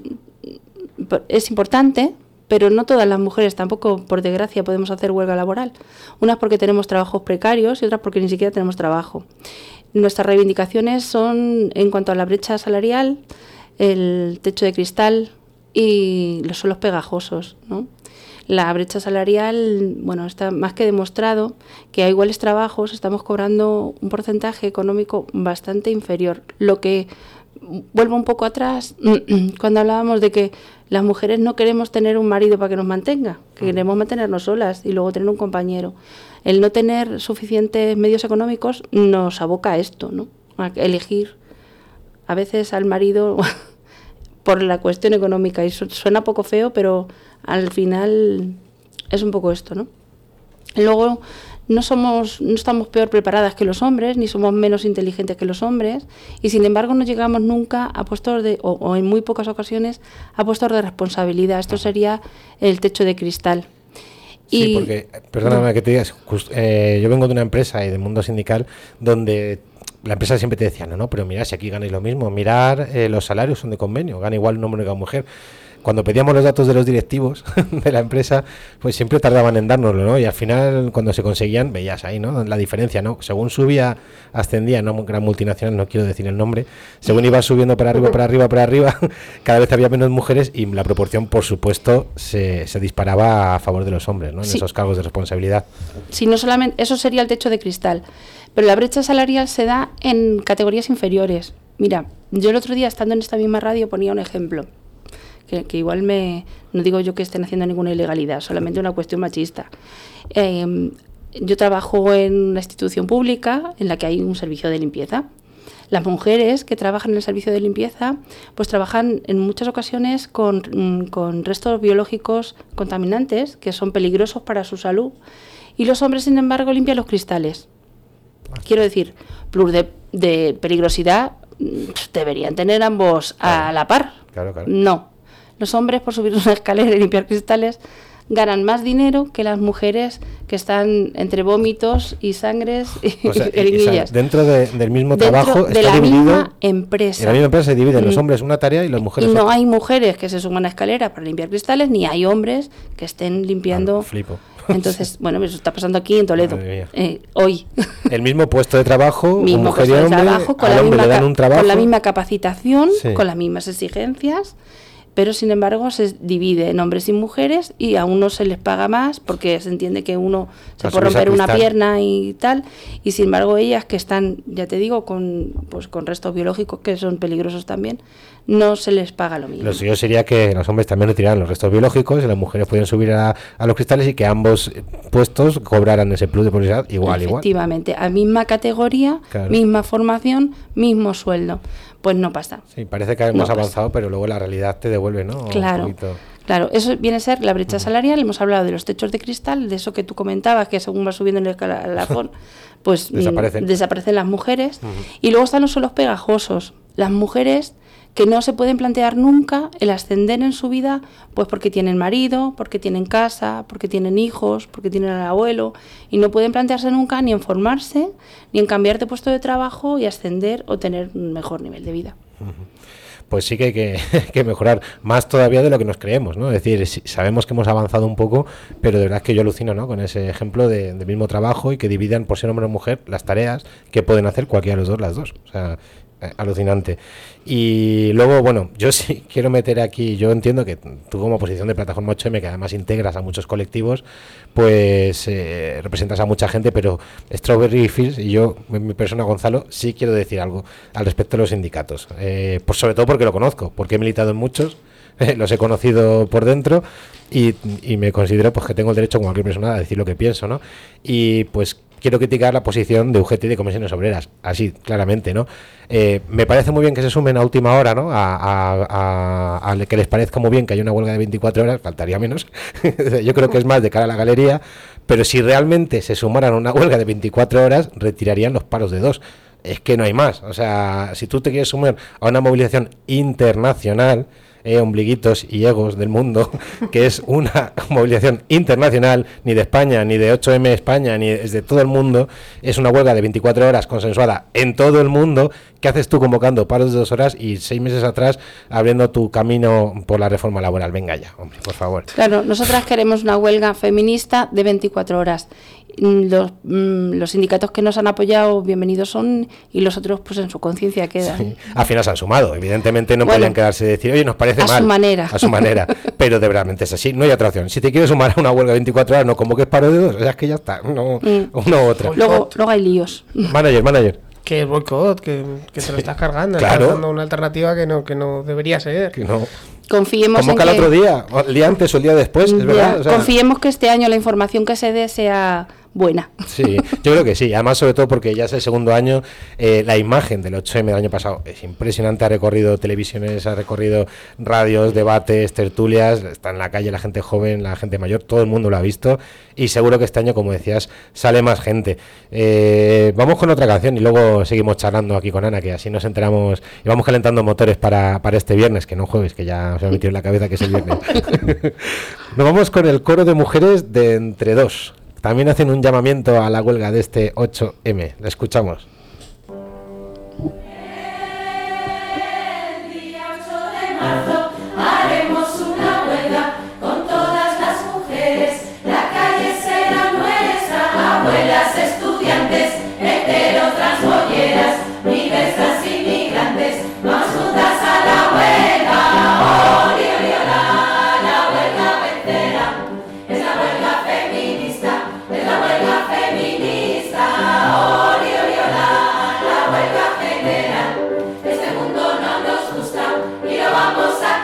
importante, pero no todas las mujeres tampoco, por desgracia, podemos hacer huelga laboral. Unas porque tenemos trabajos precarios y otras porque ni siquiera tenemos trabajo. Nuestras reivindicaciones son en cuanto a la brecha salarial, el techo de cristal y los suelos pegajosos, ¿no? La brecha salarial, está más que demostrado que a iguales trabajos estamos cobrando un porcentaje económico bastante inferior. Lo que vuelvo un poco atrás cuando hablábamos de que las mujeres no queremos tener un marido para que nos mantenga, que queremos mantenernos solas y luego tener un compañero. El no tener suficientes medios económicos nos aboca a esto, ¿no? A elegir a veces al marido por la cuestión económica. Y suena poco feo, pero al final es un poco esto, ¿no? Luego no estamos peor preparadas que los hombres, ni somos menos inteligentes que los hombres, y sin embargo no llegamos nunca a puestos o en muy pocas ocasiones, a puestos de responsabilidad. Esto sería el techo de cristal. Sí, porque, perdóname que te digas, yo vengo de una empresa y del mundo sindical donde la empresa siempre te decía, no, pero mira, si aquí ganáis lo mismo, mirar los salarios son de convenio, gana igual un hombre que una mujer. Cuando pedíamos los datos de los directivos de la empresa, pues siempre tardaban en dárnoslo, ¿no? Y al final, cuando se conseguían, veías ahí, ¿no? La diferencia, ¿no? Según subía, ascendía, no gran multinacional, no quiero decir el nombre, según iba subiendo para arriba, cada vez había menos mujeres y la proporción, por supuesto, se disparaba a favor de los hombres, ¿no? En esos cargos de responsabilidad. Sí, no solamente, eso sería el techo de cristal, pero la brecha salarial se da en categorías inferiores. Mira, yo el otro día, estando en esta misma radio, ponía un ejemplo. Que igual no digo yo que estén haciendo ninguna ilegalidad, solamente una cuestión machista. Yo trabajo en una institución pública en la que hay un servicio de limpieza Las mujeres que trabajan en el servicio de limpieza, pues trabajan en muchas ocasiones con restos biológicos contaminantes que son peligrosos para su salud, y los hombres, sin embargo, limpian los cristales. Quiero decir, plus de peligrosidad deberían tener ambos a la par. Claro. No. Los hombres, por subir una escalera y limpiar cristales, ganan más dinero que las mujeres que están entre vómitos y sangres y jeringuillas. Dentro del mismo trabajo de la misma empresa. En la misma empresa se dividen los hombres una tarea y las mujeres otra. No hay mujeres que se suman a escalera para limpiar cristales, ni hay hombres que estén limpiando. Flipo. Entonces, bueno, eso está pasando aquí en Toledo, hoy. El mismo puesto de trabajo, mismo mujer y hombre, con la misma capacitación, con las mismas exigencias, pero sin embargo se divide en hombres y mujeres, y a uno se les paga más porque se entiende que uno se puede romper una pierna y tal, y sin embargo ellas que están, ya te digo, con restos biológicos que son peligrosos también, no se les paga lo mismo. Lo suyo sería que los hombres también retiraran los restos biológicos y las mujeres pudieran subir a los cristales y que ambos puestos cobraran ese plus de publicidad igual. Efectivamente, a misma categoría, misma formación, mismo sueldo. Pues no pasa. Sí, parece que hemos avanzado, pero luego la realidad te devuelve, ¿no? Claro, eso viene a ser la brecha salarial. Hemos hablado de los techos de cristal, de eso que tú comentabas, que según va subiendo en el escalafón, pues desaparecen las mujeres. Y luego están los suelos pegajosos. Las mujeres que no se pueden plantear nunca el ascender en su vida, pues porque tienen marido, porque tienen casa, porque tienen hijos, porque tienen al abuelo, y no pueden plantearse nunca ni en formarse, ni en cambiar de puesto de trabajo y ascender o tener un mejor nivel de vida. Pues sí que hay que mejorar más todavía de lo que nos creemos, ¿no? Es decir, sabemos que hemos avanzado un poco, pero de verdad es que yo alucino, ¿no? Con ese ejemplo del mismo trabajo y que dividan por ser hombre o mujer las tareas que pueden hacer cualquiera de los dos, las dos. O sea, alucinante. Y luego, bueno, yo sí quiero meter aquí, yo entiendo que tú como posición de Plataforma 8M, que además integras a muchos colectivos, pues representas a mucha gente, pero Strawberry Fields y yo, mi persona Gonzalo, sí quiero decir algo al respecto de los sindicatos, pues sobre todo porque lo conozco, porque he militado en muchos, los he conocido por dentro y me considero pues que tengo el derecho como cualquier persona a decir lo que pienso, ¿no? Y pues quiero criticar la posición de UGT y de Comisiones Obreras, así, claramente, ¿no? Me parece muy bien que se sumen a última hora, ¿no? A que les parezca muy bien que haya una huelga de 24 horas, faltaría menos. Yo creo que es más de cara a la galería, pero si realmente se sumaran a una huelga de 24 horas, retirarían los paros de 2. Es que no hay más. O sea, si tú te quieres sumar a una movilización internacional, ombliguitos y egos del mundo, que es una movilización internacional, ni de España, ni de 8M España, ni de todo el mundo, es una huelga de 24 horas consensuada en todo el mundo. ¿Qué haces tú convocando paros de 2 horas y 6 meses atrás abriendo tu camino por la reforma laboral? Venga ya, hombre, por favor. Claro, nosotras queremos una huelga feminista de 24 horas. Los sindicatos que nos han apoyado, bienvenidos son, y los otros, pues en su conciencia quedan. Sí. Al final se han sumado, evidentemente no podían quedarse y decir, oye, nos parece mal. A su manera, pero de verdad es así, no hay otra opción. Si te quieres sumar a una huelga de 24 horas, no convoques paro de 2, o sea, es que ya está, no otra. Luego hay líos. Manager. Que el boicot, que te lo estás cargando, claro. Estás dando una alternativa que no debería ser. Que no. Confiemos como en que el otro día, el día antes o el día después, es verdad. O sea, confiemos que este año la información que se dé sea buena. Sí, yo creo que sí. Además, sobre todo porque ya es el segundo año, la imagen del 8M del año pasado es impresionante. Ha recorrido televisiones, ha recorrido radios, debates, tertulias. Está en la calle la gente joven, la gente mayor, todo el mundo lo ha visto. Y seguro que este año, como decías, sale más gente. Vamos con otra canción y luego seguimos charlando aquí con Ana, que así nos enteramos y vamos calentando motores para este viernes, que no jueves, que ya se me ha metido en la cabeza que es el viernes. Nos vamos con el coro de mujeres de Entre Dos. También hacen un llamamiento a la huelga de este 8M. La escuchamos. El día 8 de marzo haremos una huelga con todas las mujeres. La calle será nuestra, abuelas, estudiantes, heteros, transbolleras, diversas inmigrantes, vamos juntas a la huelga. Oli, oli, olá, la huelga vencerá. Es la huelga feminista. Es la huelga feminista, oli, oli, olá, la huelga general. Este mundo no nos gusta y lo vamos a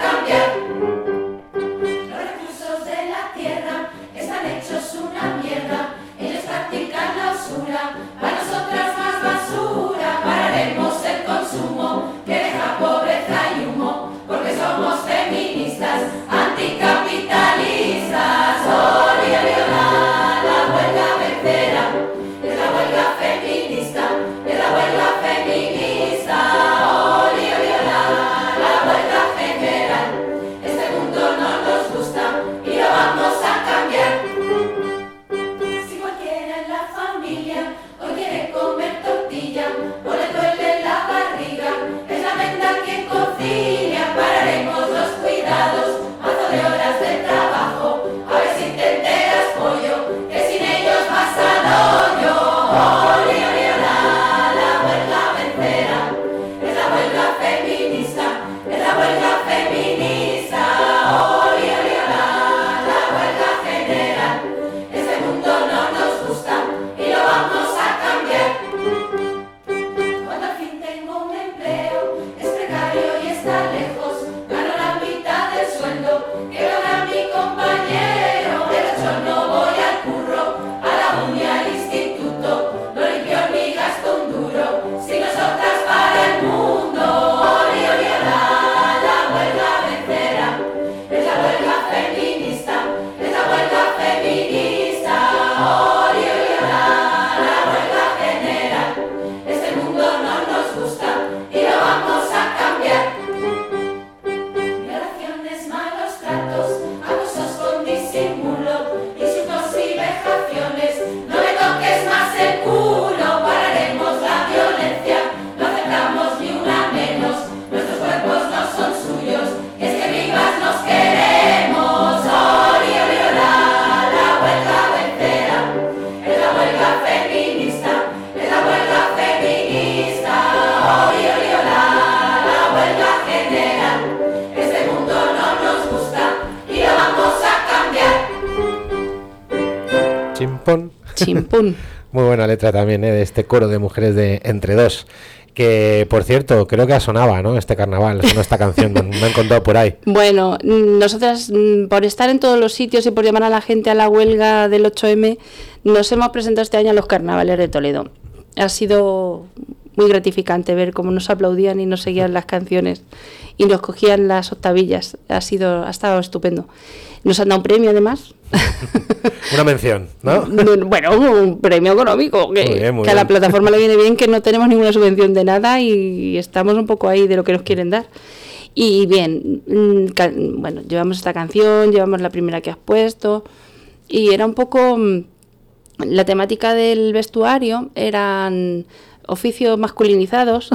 chimpón. Chimpún. Muy buena letra también, de este coro de mujeres de Entre Dos. Que, por cierto, creo que sonaba, ¿no? Este carnaval, sonó esta canción, me han contado por ahí. Bueno, nosotras, por estar en todos los sitios y por llamar a la gente a la huelga del 8M, nos hemos presentado este año a los carnavales de Toledo. Ha sido muy gratificante ver cómo nos aplaudían y nos seguían las canciones y nos cogían las octavillas. Ha estado estupendo. Nos han dado un premio, además. Una mención, ¿no? Bueno, un premio económico, que a la plataforma le viene bien, que no tenemos ninguna subvención de nada y estamos un poco ahí de lo que nos quieren dar. Y bien, bueno, llevamos esta canción, llevamos la primera que has puesto, y era un poco... La temática del vestuario eran oficios masculinizados.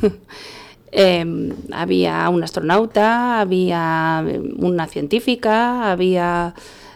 Había un astronauta, había una científica, había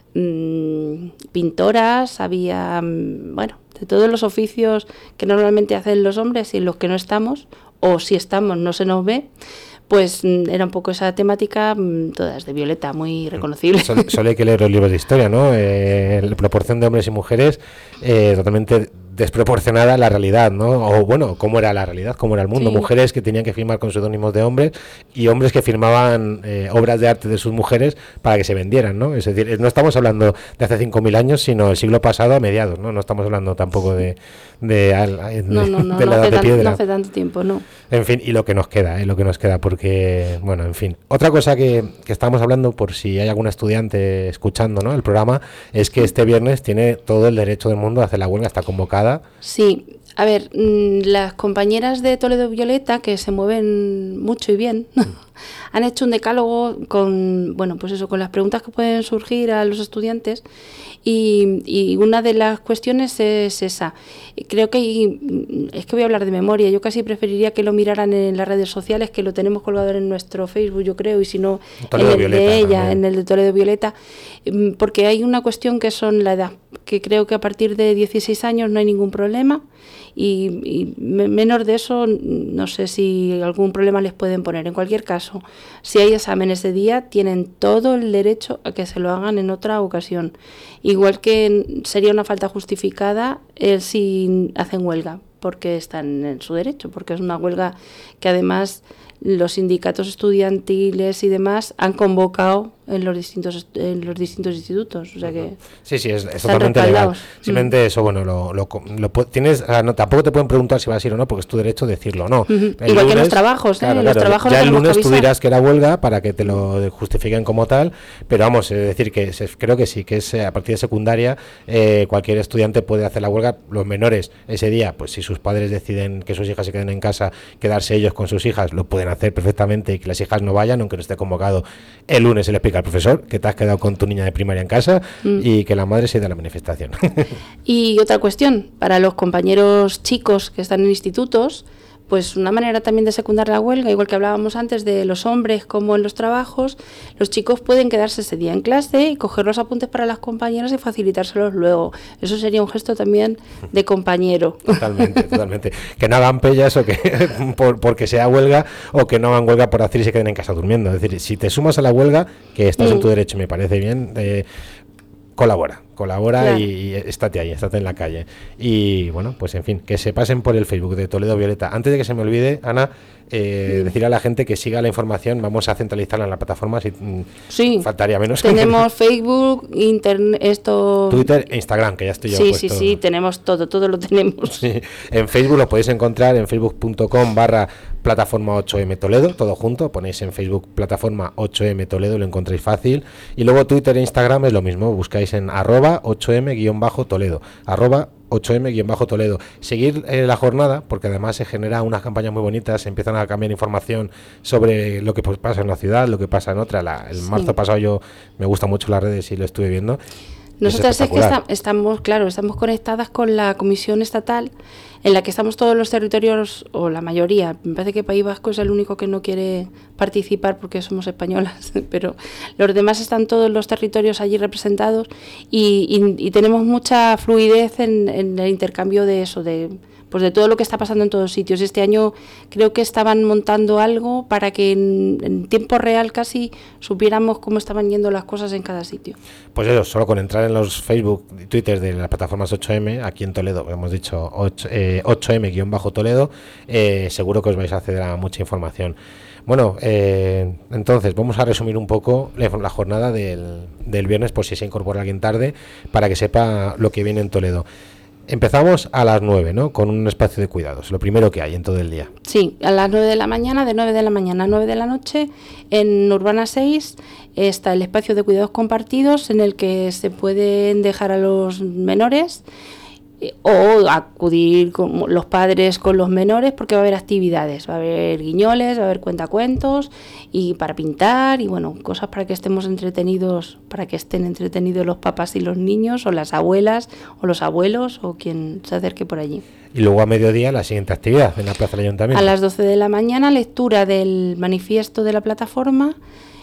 pintoras, había, bueno, de todos los oficios que normalmente hacen los hombres y en los que no estamos, o si estamos no se nos ve. Pues era un poco esa temática, todas de violeta, muy reconocible. Solo hay que leer los libros de historia, ¿no? La proporción de hombres y mujeres totalmente desproporcionada a la realidad, ¿no? O bueno, cómo era la realidad, cómo era el mundo. Sí. Mujeres que tenían que firmar con seudónimos de hombres y hombres que firmaban obras de arte de sus mujeres para que se vendieran, ¿no? Es decir, no estamos hablando de hace 5.000 años, sino el siglo pasado a mediados, ¿no? No estamos hablando tampoco de la edad de piedra. No hace tanto tiempo, no. En fin, y lo que nos queda, porque, bueno, en fin. Otra cosa que estamos hablando, por si hay algún estudiante escuchando, ¿no?, el programa, es que este viernes tiene todo el derecho del mundo a hacer la huelga, está convocada. Sí, a ver, las compañeras de Toledo Violeta, que se mueven mucho y bien, han hecho un decálogo con, bueno, pues eso, con las preguntas que pueden surgir a los estudiantes, y una de las cuestiones es esa. Creo que es que voy a hablar de memoria, yo casi preferiría que lo miraran en las redes sociales, que lo tenemos colgado en nuestro Facebook, yo creo, y si no en el de ella, también. En el de Toledo Violeta, porque hay una cuestión que son la edad, que creo que a partir de 16 años no hay ningún problema, y menor de eso no sé si algún problema les pueden poner. En cualquier caso, si hay exámenes de día, tienen todo el derecho a que se lo hagan en otra ocasión, igual que sería una falta justificada si hacen huelga, porque están en su derecho, porque es una huelga que además los sindicatos estudiantiles y demás han convocado en los distintos institutos, o sea que sí, es totalmente legal. Simplemente eso, bueno, tienes, no, tampoco te pueden preguntar si vas a ir o no, porque es tu derecho decirlo o no. Igual lunes, que en los trabajos, claro, los trabajos ya el lunes tú dirás que era huelga para que te lo justifiquen como tal, pero vamos, es decir, que creo que sí, que es a partir de secundaria cualquier estudiante puede hacer la huelga. Los menores ese día, pues si sus padres deciden que sus hijas se queden en casa, quedarse ellos con sus hijas, lo pueden hacer perfectamente, y que las hijas no vayan, aunque no esté convocado. El lunes se le explica al profesor que te has quedado con tu niña de primaria en casa y que la madre se da a la manifestación. Y otra cuestión, para los compañeros chicos que están en institutos, pues una manera también de secundar la huelga, igual que hablábamos antes de los hombres como en los trabajos, los chicos pueden quedarse ese día en clase y coger los apuntes para las compañeras y facilitárselos luego. Eso sería un gesto también de compañero. Totalmente. Que no hagan pellas o que porque sea huelga, o que no hagan huelga por hacer y se queden en casa durmiendo. Es decir, si te sumas a la huelga, que estás en tu derecho, me parece bien, colabora claro. Y estate en la calle. Y bueno, pues en fin, que se pasen por el Facebook de Toledo Violeta. Antes de que se me olvide, Ana, decir a la gente que siga la información, vamos a centralizarla en la plataforma, si faltaría menos. Tenemos Facebook, Twitter e Instagram, que ya estoy yo puesto. Sí, tenemos todo lo tenemos. Sí. En Facebook lo podéis encontrar en facebook.com/plataforma 8M Toledo, todo junto, ponéis en Facebook plataforma 8M Toledo, lo encontráis fácil. Y luego Twitter e Instagram es lo mismo, buscáis en @8M-Toledo, @8M-Toledo. Seguir la jornada, porque además se genera unas campañas muy bonitas, se empiezan a cambiar información sobre lo que pasa en una ciudad, lo que pasa en otra. El marzo pasado yo me gusta mucho las redes y lo estuve viendo. Nosotras es que estamos conectadas con la Comisión Estatal, en la que estamos todos los territorios, o la mayoría. Me parece que País Vasco es el único que no quiere participar porque somos españolas, pero los demás están todos los territorios allí representados, y tenemos mucha fluidez en el intercambio de eso, de pues de todo lo que está pasando en todos sitios. Este año creo que estaban montando algo para que en tiempo real casi supiéramos cómo estaban yendo las cosas en cada sitio. Pues eso, solo con entrar en los Facebook y Twitter de las plataformas 8M, aquí en Toledo, hemos dicho 8M-Toledo, seguro que os vais a acceder a mucha información. Bueno, entonces vamos a resumir un poco la jornada del viernes, por si se incorpora alguien tarde, para que sepa lo que viene en Toledo. Empezamos a las 9, ¿no? Con un espacio de cuidados, lo primero que hay en todo el día. Sí, a las 9 de la mañana, de 9 de la mañana a 9 de la noche, en Urbana 6 está el espacio de cuidados compartidos en el que se pueden dejar a los menores o acudir con los padres con los menores, porque va a haber actividades, va a haber guiñoles, va a haber cuentacuentos y para pintar y bueno, cosas para que estemos entretenidos, para que estén entretenidos los papás y los niños o las abuelas o los abuelos o quien se acerque por allí. Y luego a mediodía la siguiente actividad en la Plaza del Ayuntamiento. A las 12 de la mañana lectura del manifiesto de la plataforma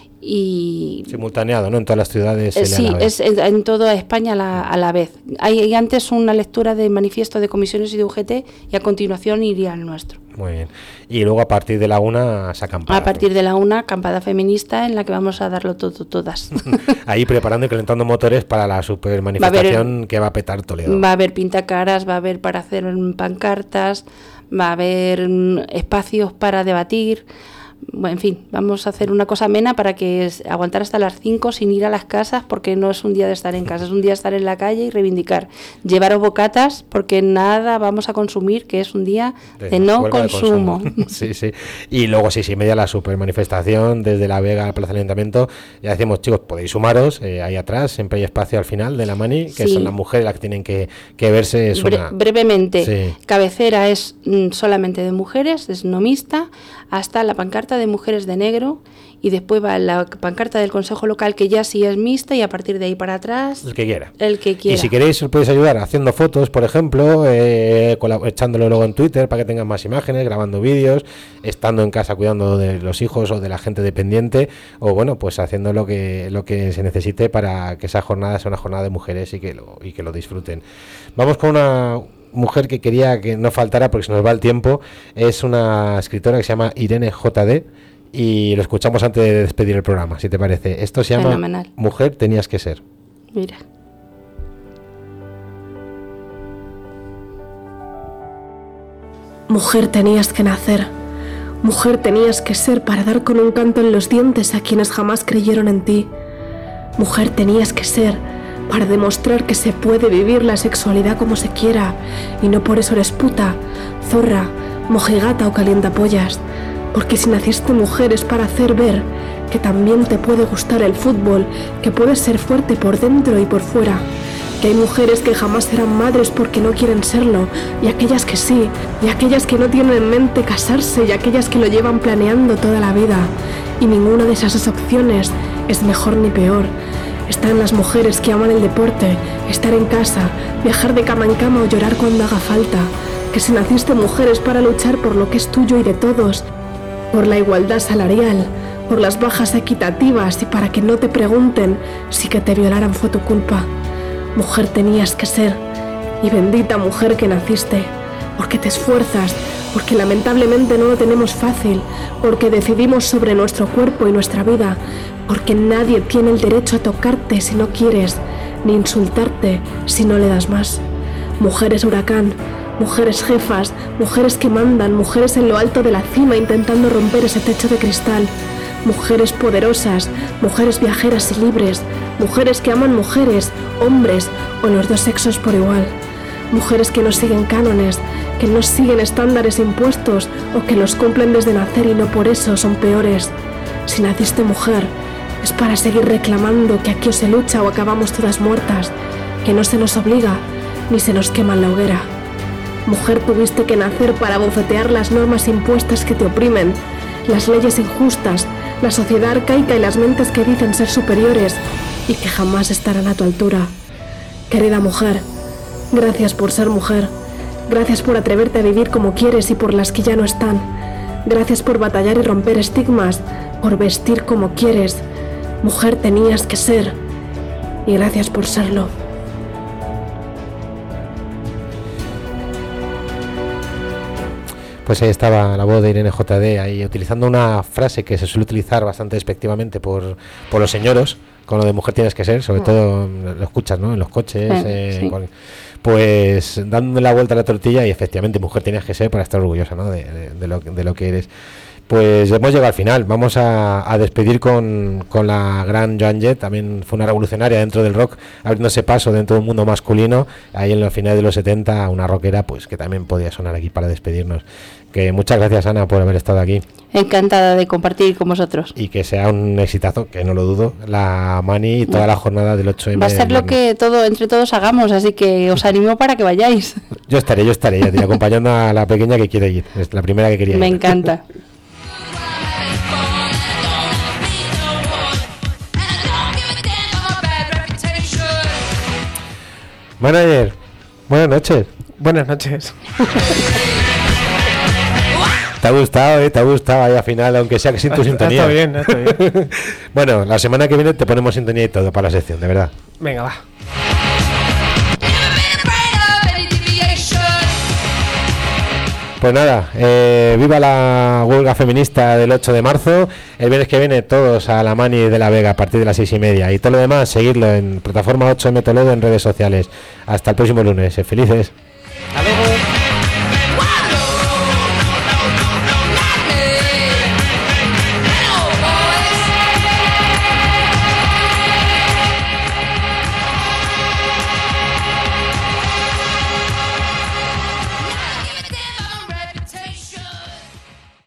y simultaneado, ¿no? En todas las ciudades. Sí, es en toda España a la vez. Hay antes una lectura de manifiesto de comisiones y de UGT y a continuación iría al nuestro. Muy bien. Y luego a partir de la 1 esa acampada. A partir de la 1 acampada feminista en la que vamos a darlo todo, todas. Ahí preparando y calentando motores para la super manifestación que va a petar Toledo. Va a haber pintacaras, va a haber para hacer pancartas, va a haber espacios para debatir. Bueno, en fin, vamos a hacer una cosa amena para que aguantar hasta las 5 sin ir a las casas, porque no es un día de estar en casa, es un día de estar en la calle y reivindicar. Llevaros bocatas, porque nada vamos a consumir, que es un día de no consumo. Sí, sí. Y luego 6:30 la super manifestación desde La Vega al Plaza del Ayuntamiento. Ya decimos, chicos, podéis sumaros, ahí atrás siempre hay espacio al final de la mani, que sí. Son las mujeres las que tienen que verse. Brevemente, sí. Cabecera es solamente de mujeres, es no mixta, hasta la pancarta de mujeres de negro y después va la pancarta del Consejo Local, que ya sí es mixta, y a partir de ahí para atrás el que quiera. Y si queréis os podéis ayudar haciendo fotos, por ejemplo, echándolo luego en Twitter para que tengan más imágenes, grabando vídeos, estando en casa cuidando de los hijos o de la gente dependiente, o bueno, pues haciendo lo que se necesite para que esa jornada sea una jornada de mujeres y que lo disfruten. Vamos con una mujer que quería que no faltara porque se nos va el tiempo. Es una escritora que se llama Irene JD y lo escuchamos antes de despedir el programa, si te parece. Esto se llama Fenomenal. Mujer tenías que ser. Mira. Mujer tenías que nacer, mujer tenías que ser para dar con un canto en los dientes a quienes jamás creyeron en ti. Mujer tenías que ser para demostrar que se puede vivir la sexualidad como se quiera y no por eso eres puta, zorra, mojigata o calientapollas, porque si naciste mujer es para hacer ver que también te puede gustar el fútbol, que puedes ser fuerte por dentro y por fuera, que hay mujeres que jamás serán madres porque no quieren serlo, y aquellas que sí, y aquellas que no tienen en mente casarse, y aquellas que lo llevan planeando toda la vida, y ninguna de esas opciones es mejor ni peor. Están las mujeres que aman el deporte, estar en casa, viajar de cama en cama o llorar cuando haga falta, que si naciste mujer es para luchar por lo que es tuyo y de todos, por la igualdad salarial, por las bajas equitativas y para que no te pregunten si que te violaran fue tu culpa. Mujer tenías que ser, y bendita mujer que naciste, porque te esfuerzas, porque lamentablemente no lo tenemos fácil, porque decidimos sobre nuestro cuerpo y nuestra vida, porque nadie tiene el derecho a tocarte si no quieres, ni insultarte si no le das más. Mujeres huracán, mujeres jefas, mujeres que mandan, mujeres en lo alto de la cima intentando romper ese techo de cristal, mujeres poderosas, mujeres viajeras y libres, mujeres que aman mujeres, hombres o los dos sexos por igual, mujeres que no siguen cánones, que no siguen estándares impuestos o que los cumplen desde nacer y no por eso son peores. Si naciste mujer, es para seguir reclamando que aquí o se lucha o acabamos todas muertas, que no se nos obliga ni se nos quema en la hoguera. Mujer tuviste que nacer para bofetear las normas impuestas que te oprimen, las leyes injustas, la sociedad arcaica y las mentes que dicen ser superiores y que jamás estarán a tu altura. Querida mujer, gracias por ser mujer, gracias por atreverte a vivir como quieres y por las que ya no están, gracias por batallar y romper estigmas, por vestir como quieres. Mujer tenías que ser, y gracias por serlo. Pues ahí estaba la voz de Irene JD, ahí utilizando una frase que se suele utilizar bastante despectivamente por los señoros, con lo de mujer tienes que ser, sobre todo lo escuchas, ¿no? En los coches, sí. Pues dándole la vuelta a la tortilla y efectivamente mujer tienes que ser para estar orgullosa, ¿no? de lo que eres. Pues hemos llegado al final, vamos a despedir con la gran Joan Jett, también fue una revolucionaria dentro del rock, abriéndose paso dentro del mundo masculino, ahí en los finales de los 70, una rockera pues que también podía sonar aquí para despedirnos. Que muchas gracias, Ana, por haber estado aquí. Encantada de compartir con vosotros. Y que sea un exitazo, que no lo dudo, la Mani y toda la jornada del 8M. Va a ser lo que entre todos hagamos, así que os animo para que vayáis. Yo estaré, ya te acompañando a la pequeña que quiere ir, es la primera que quería ir. Me encanta. Manager, buenas noches. Buenas noches. Te ha gustado ahí al final, aunque sea que sin tu sintonía. Está bien. Bueno, la semana que viene te ponemos sintonía y todo para la sección, de verdad. Venga, va. Pues nada, viva la huelga feminista del 8 de marzo. El viernes que viene todos a la Mani de la Vega a partir de las 6:30. Y todo lo demás, seguirlo en plataforma 8M Toledo en redes sociales. Hasta el próximo lunes. Felices. Hasta luego.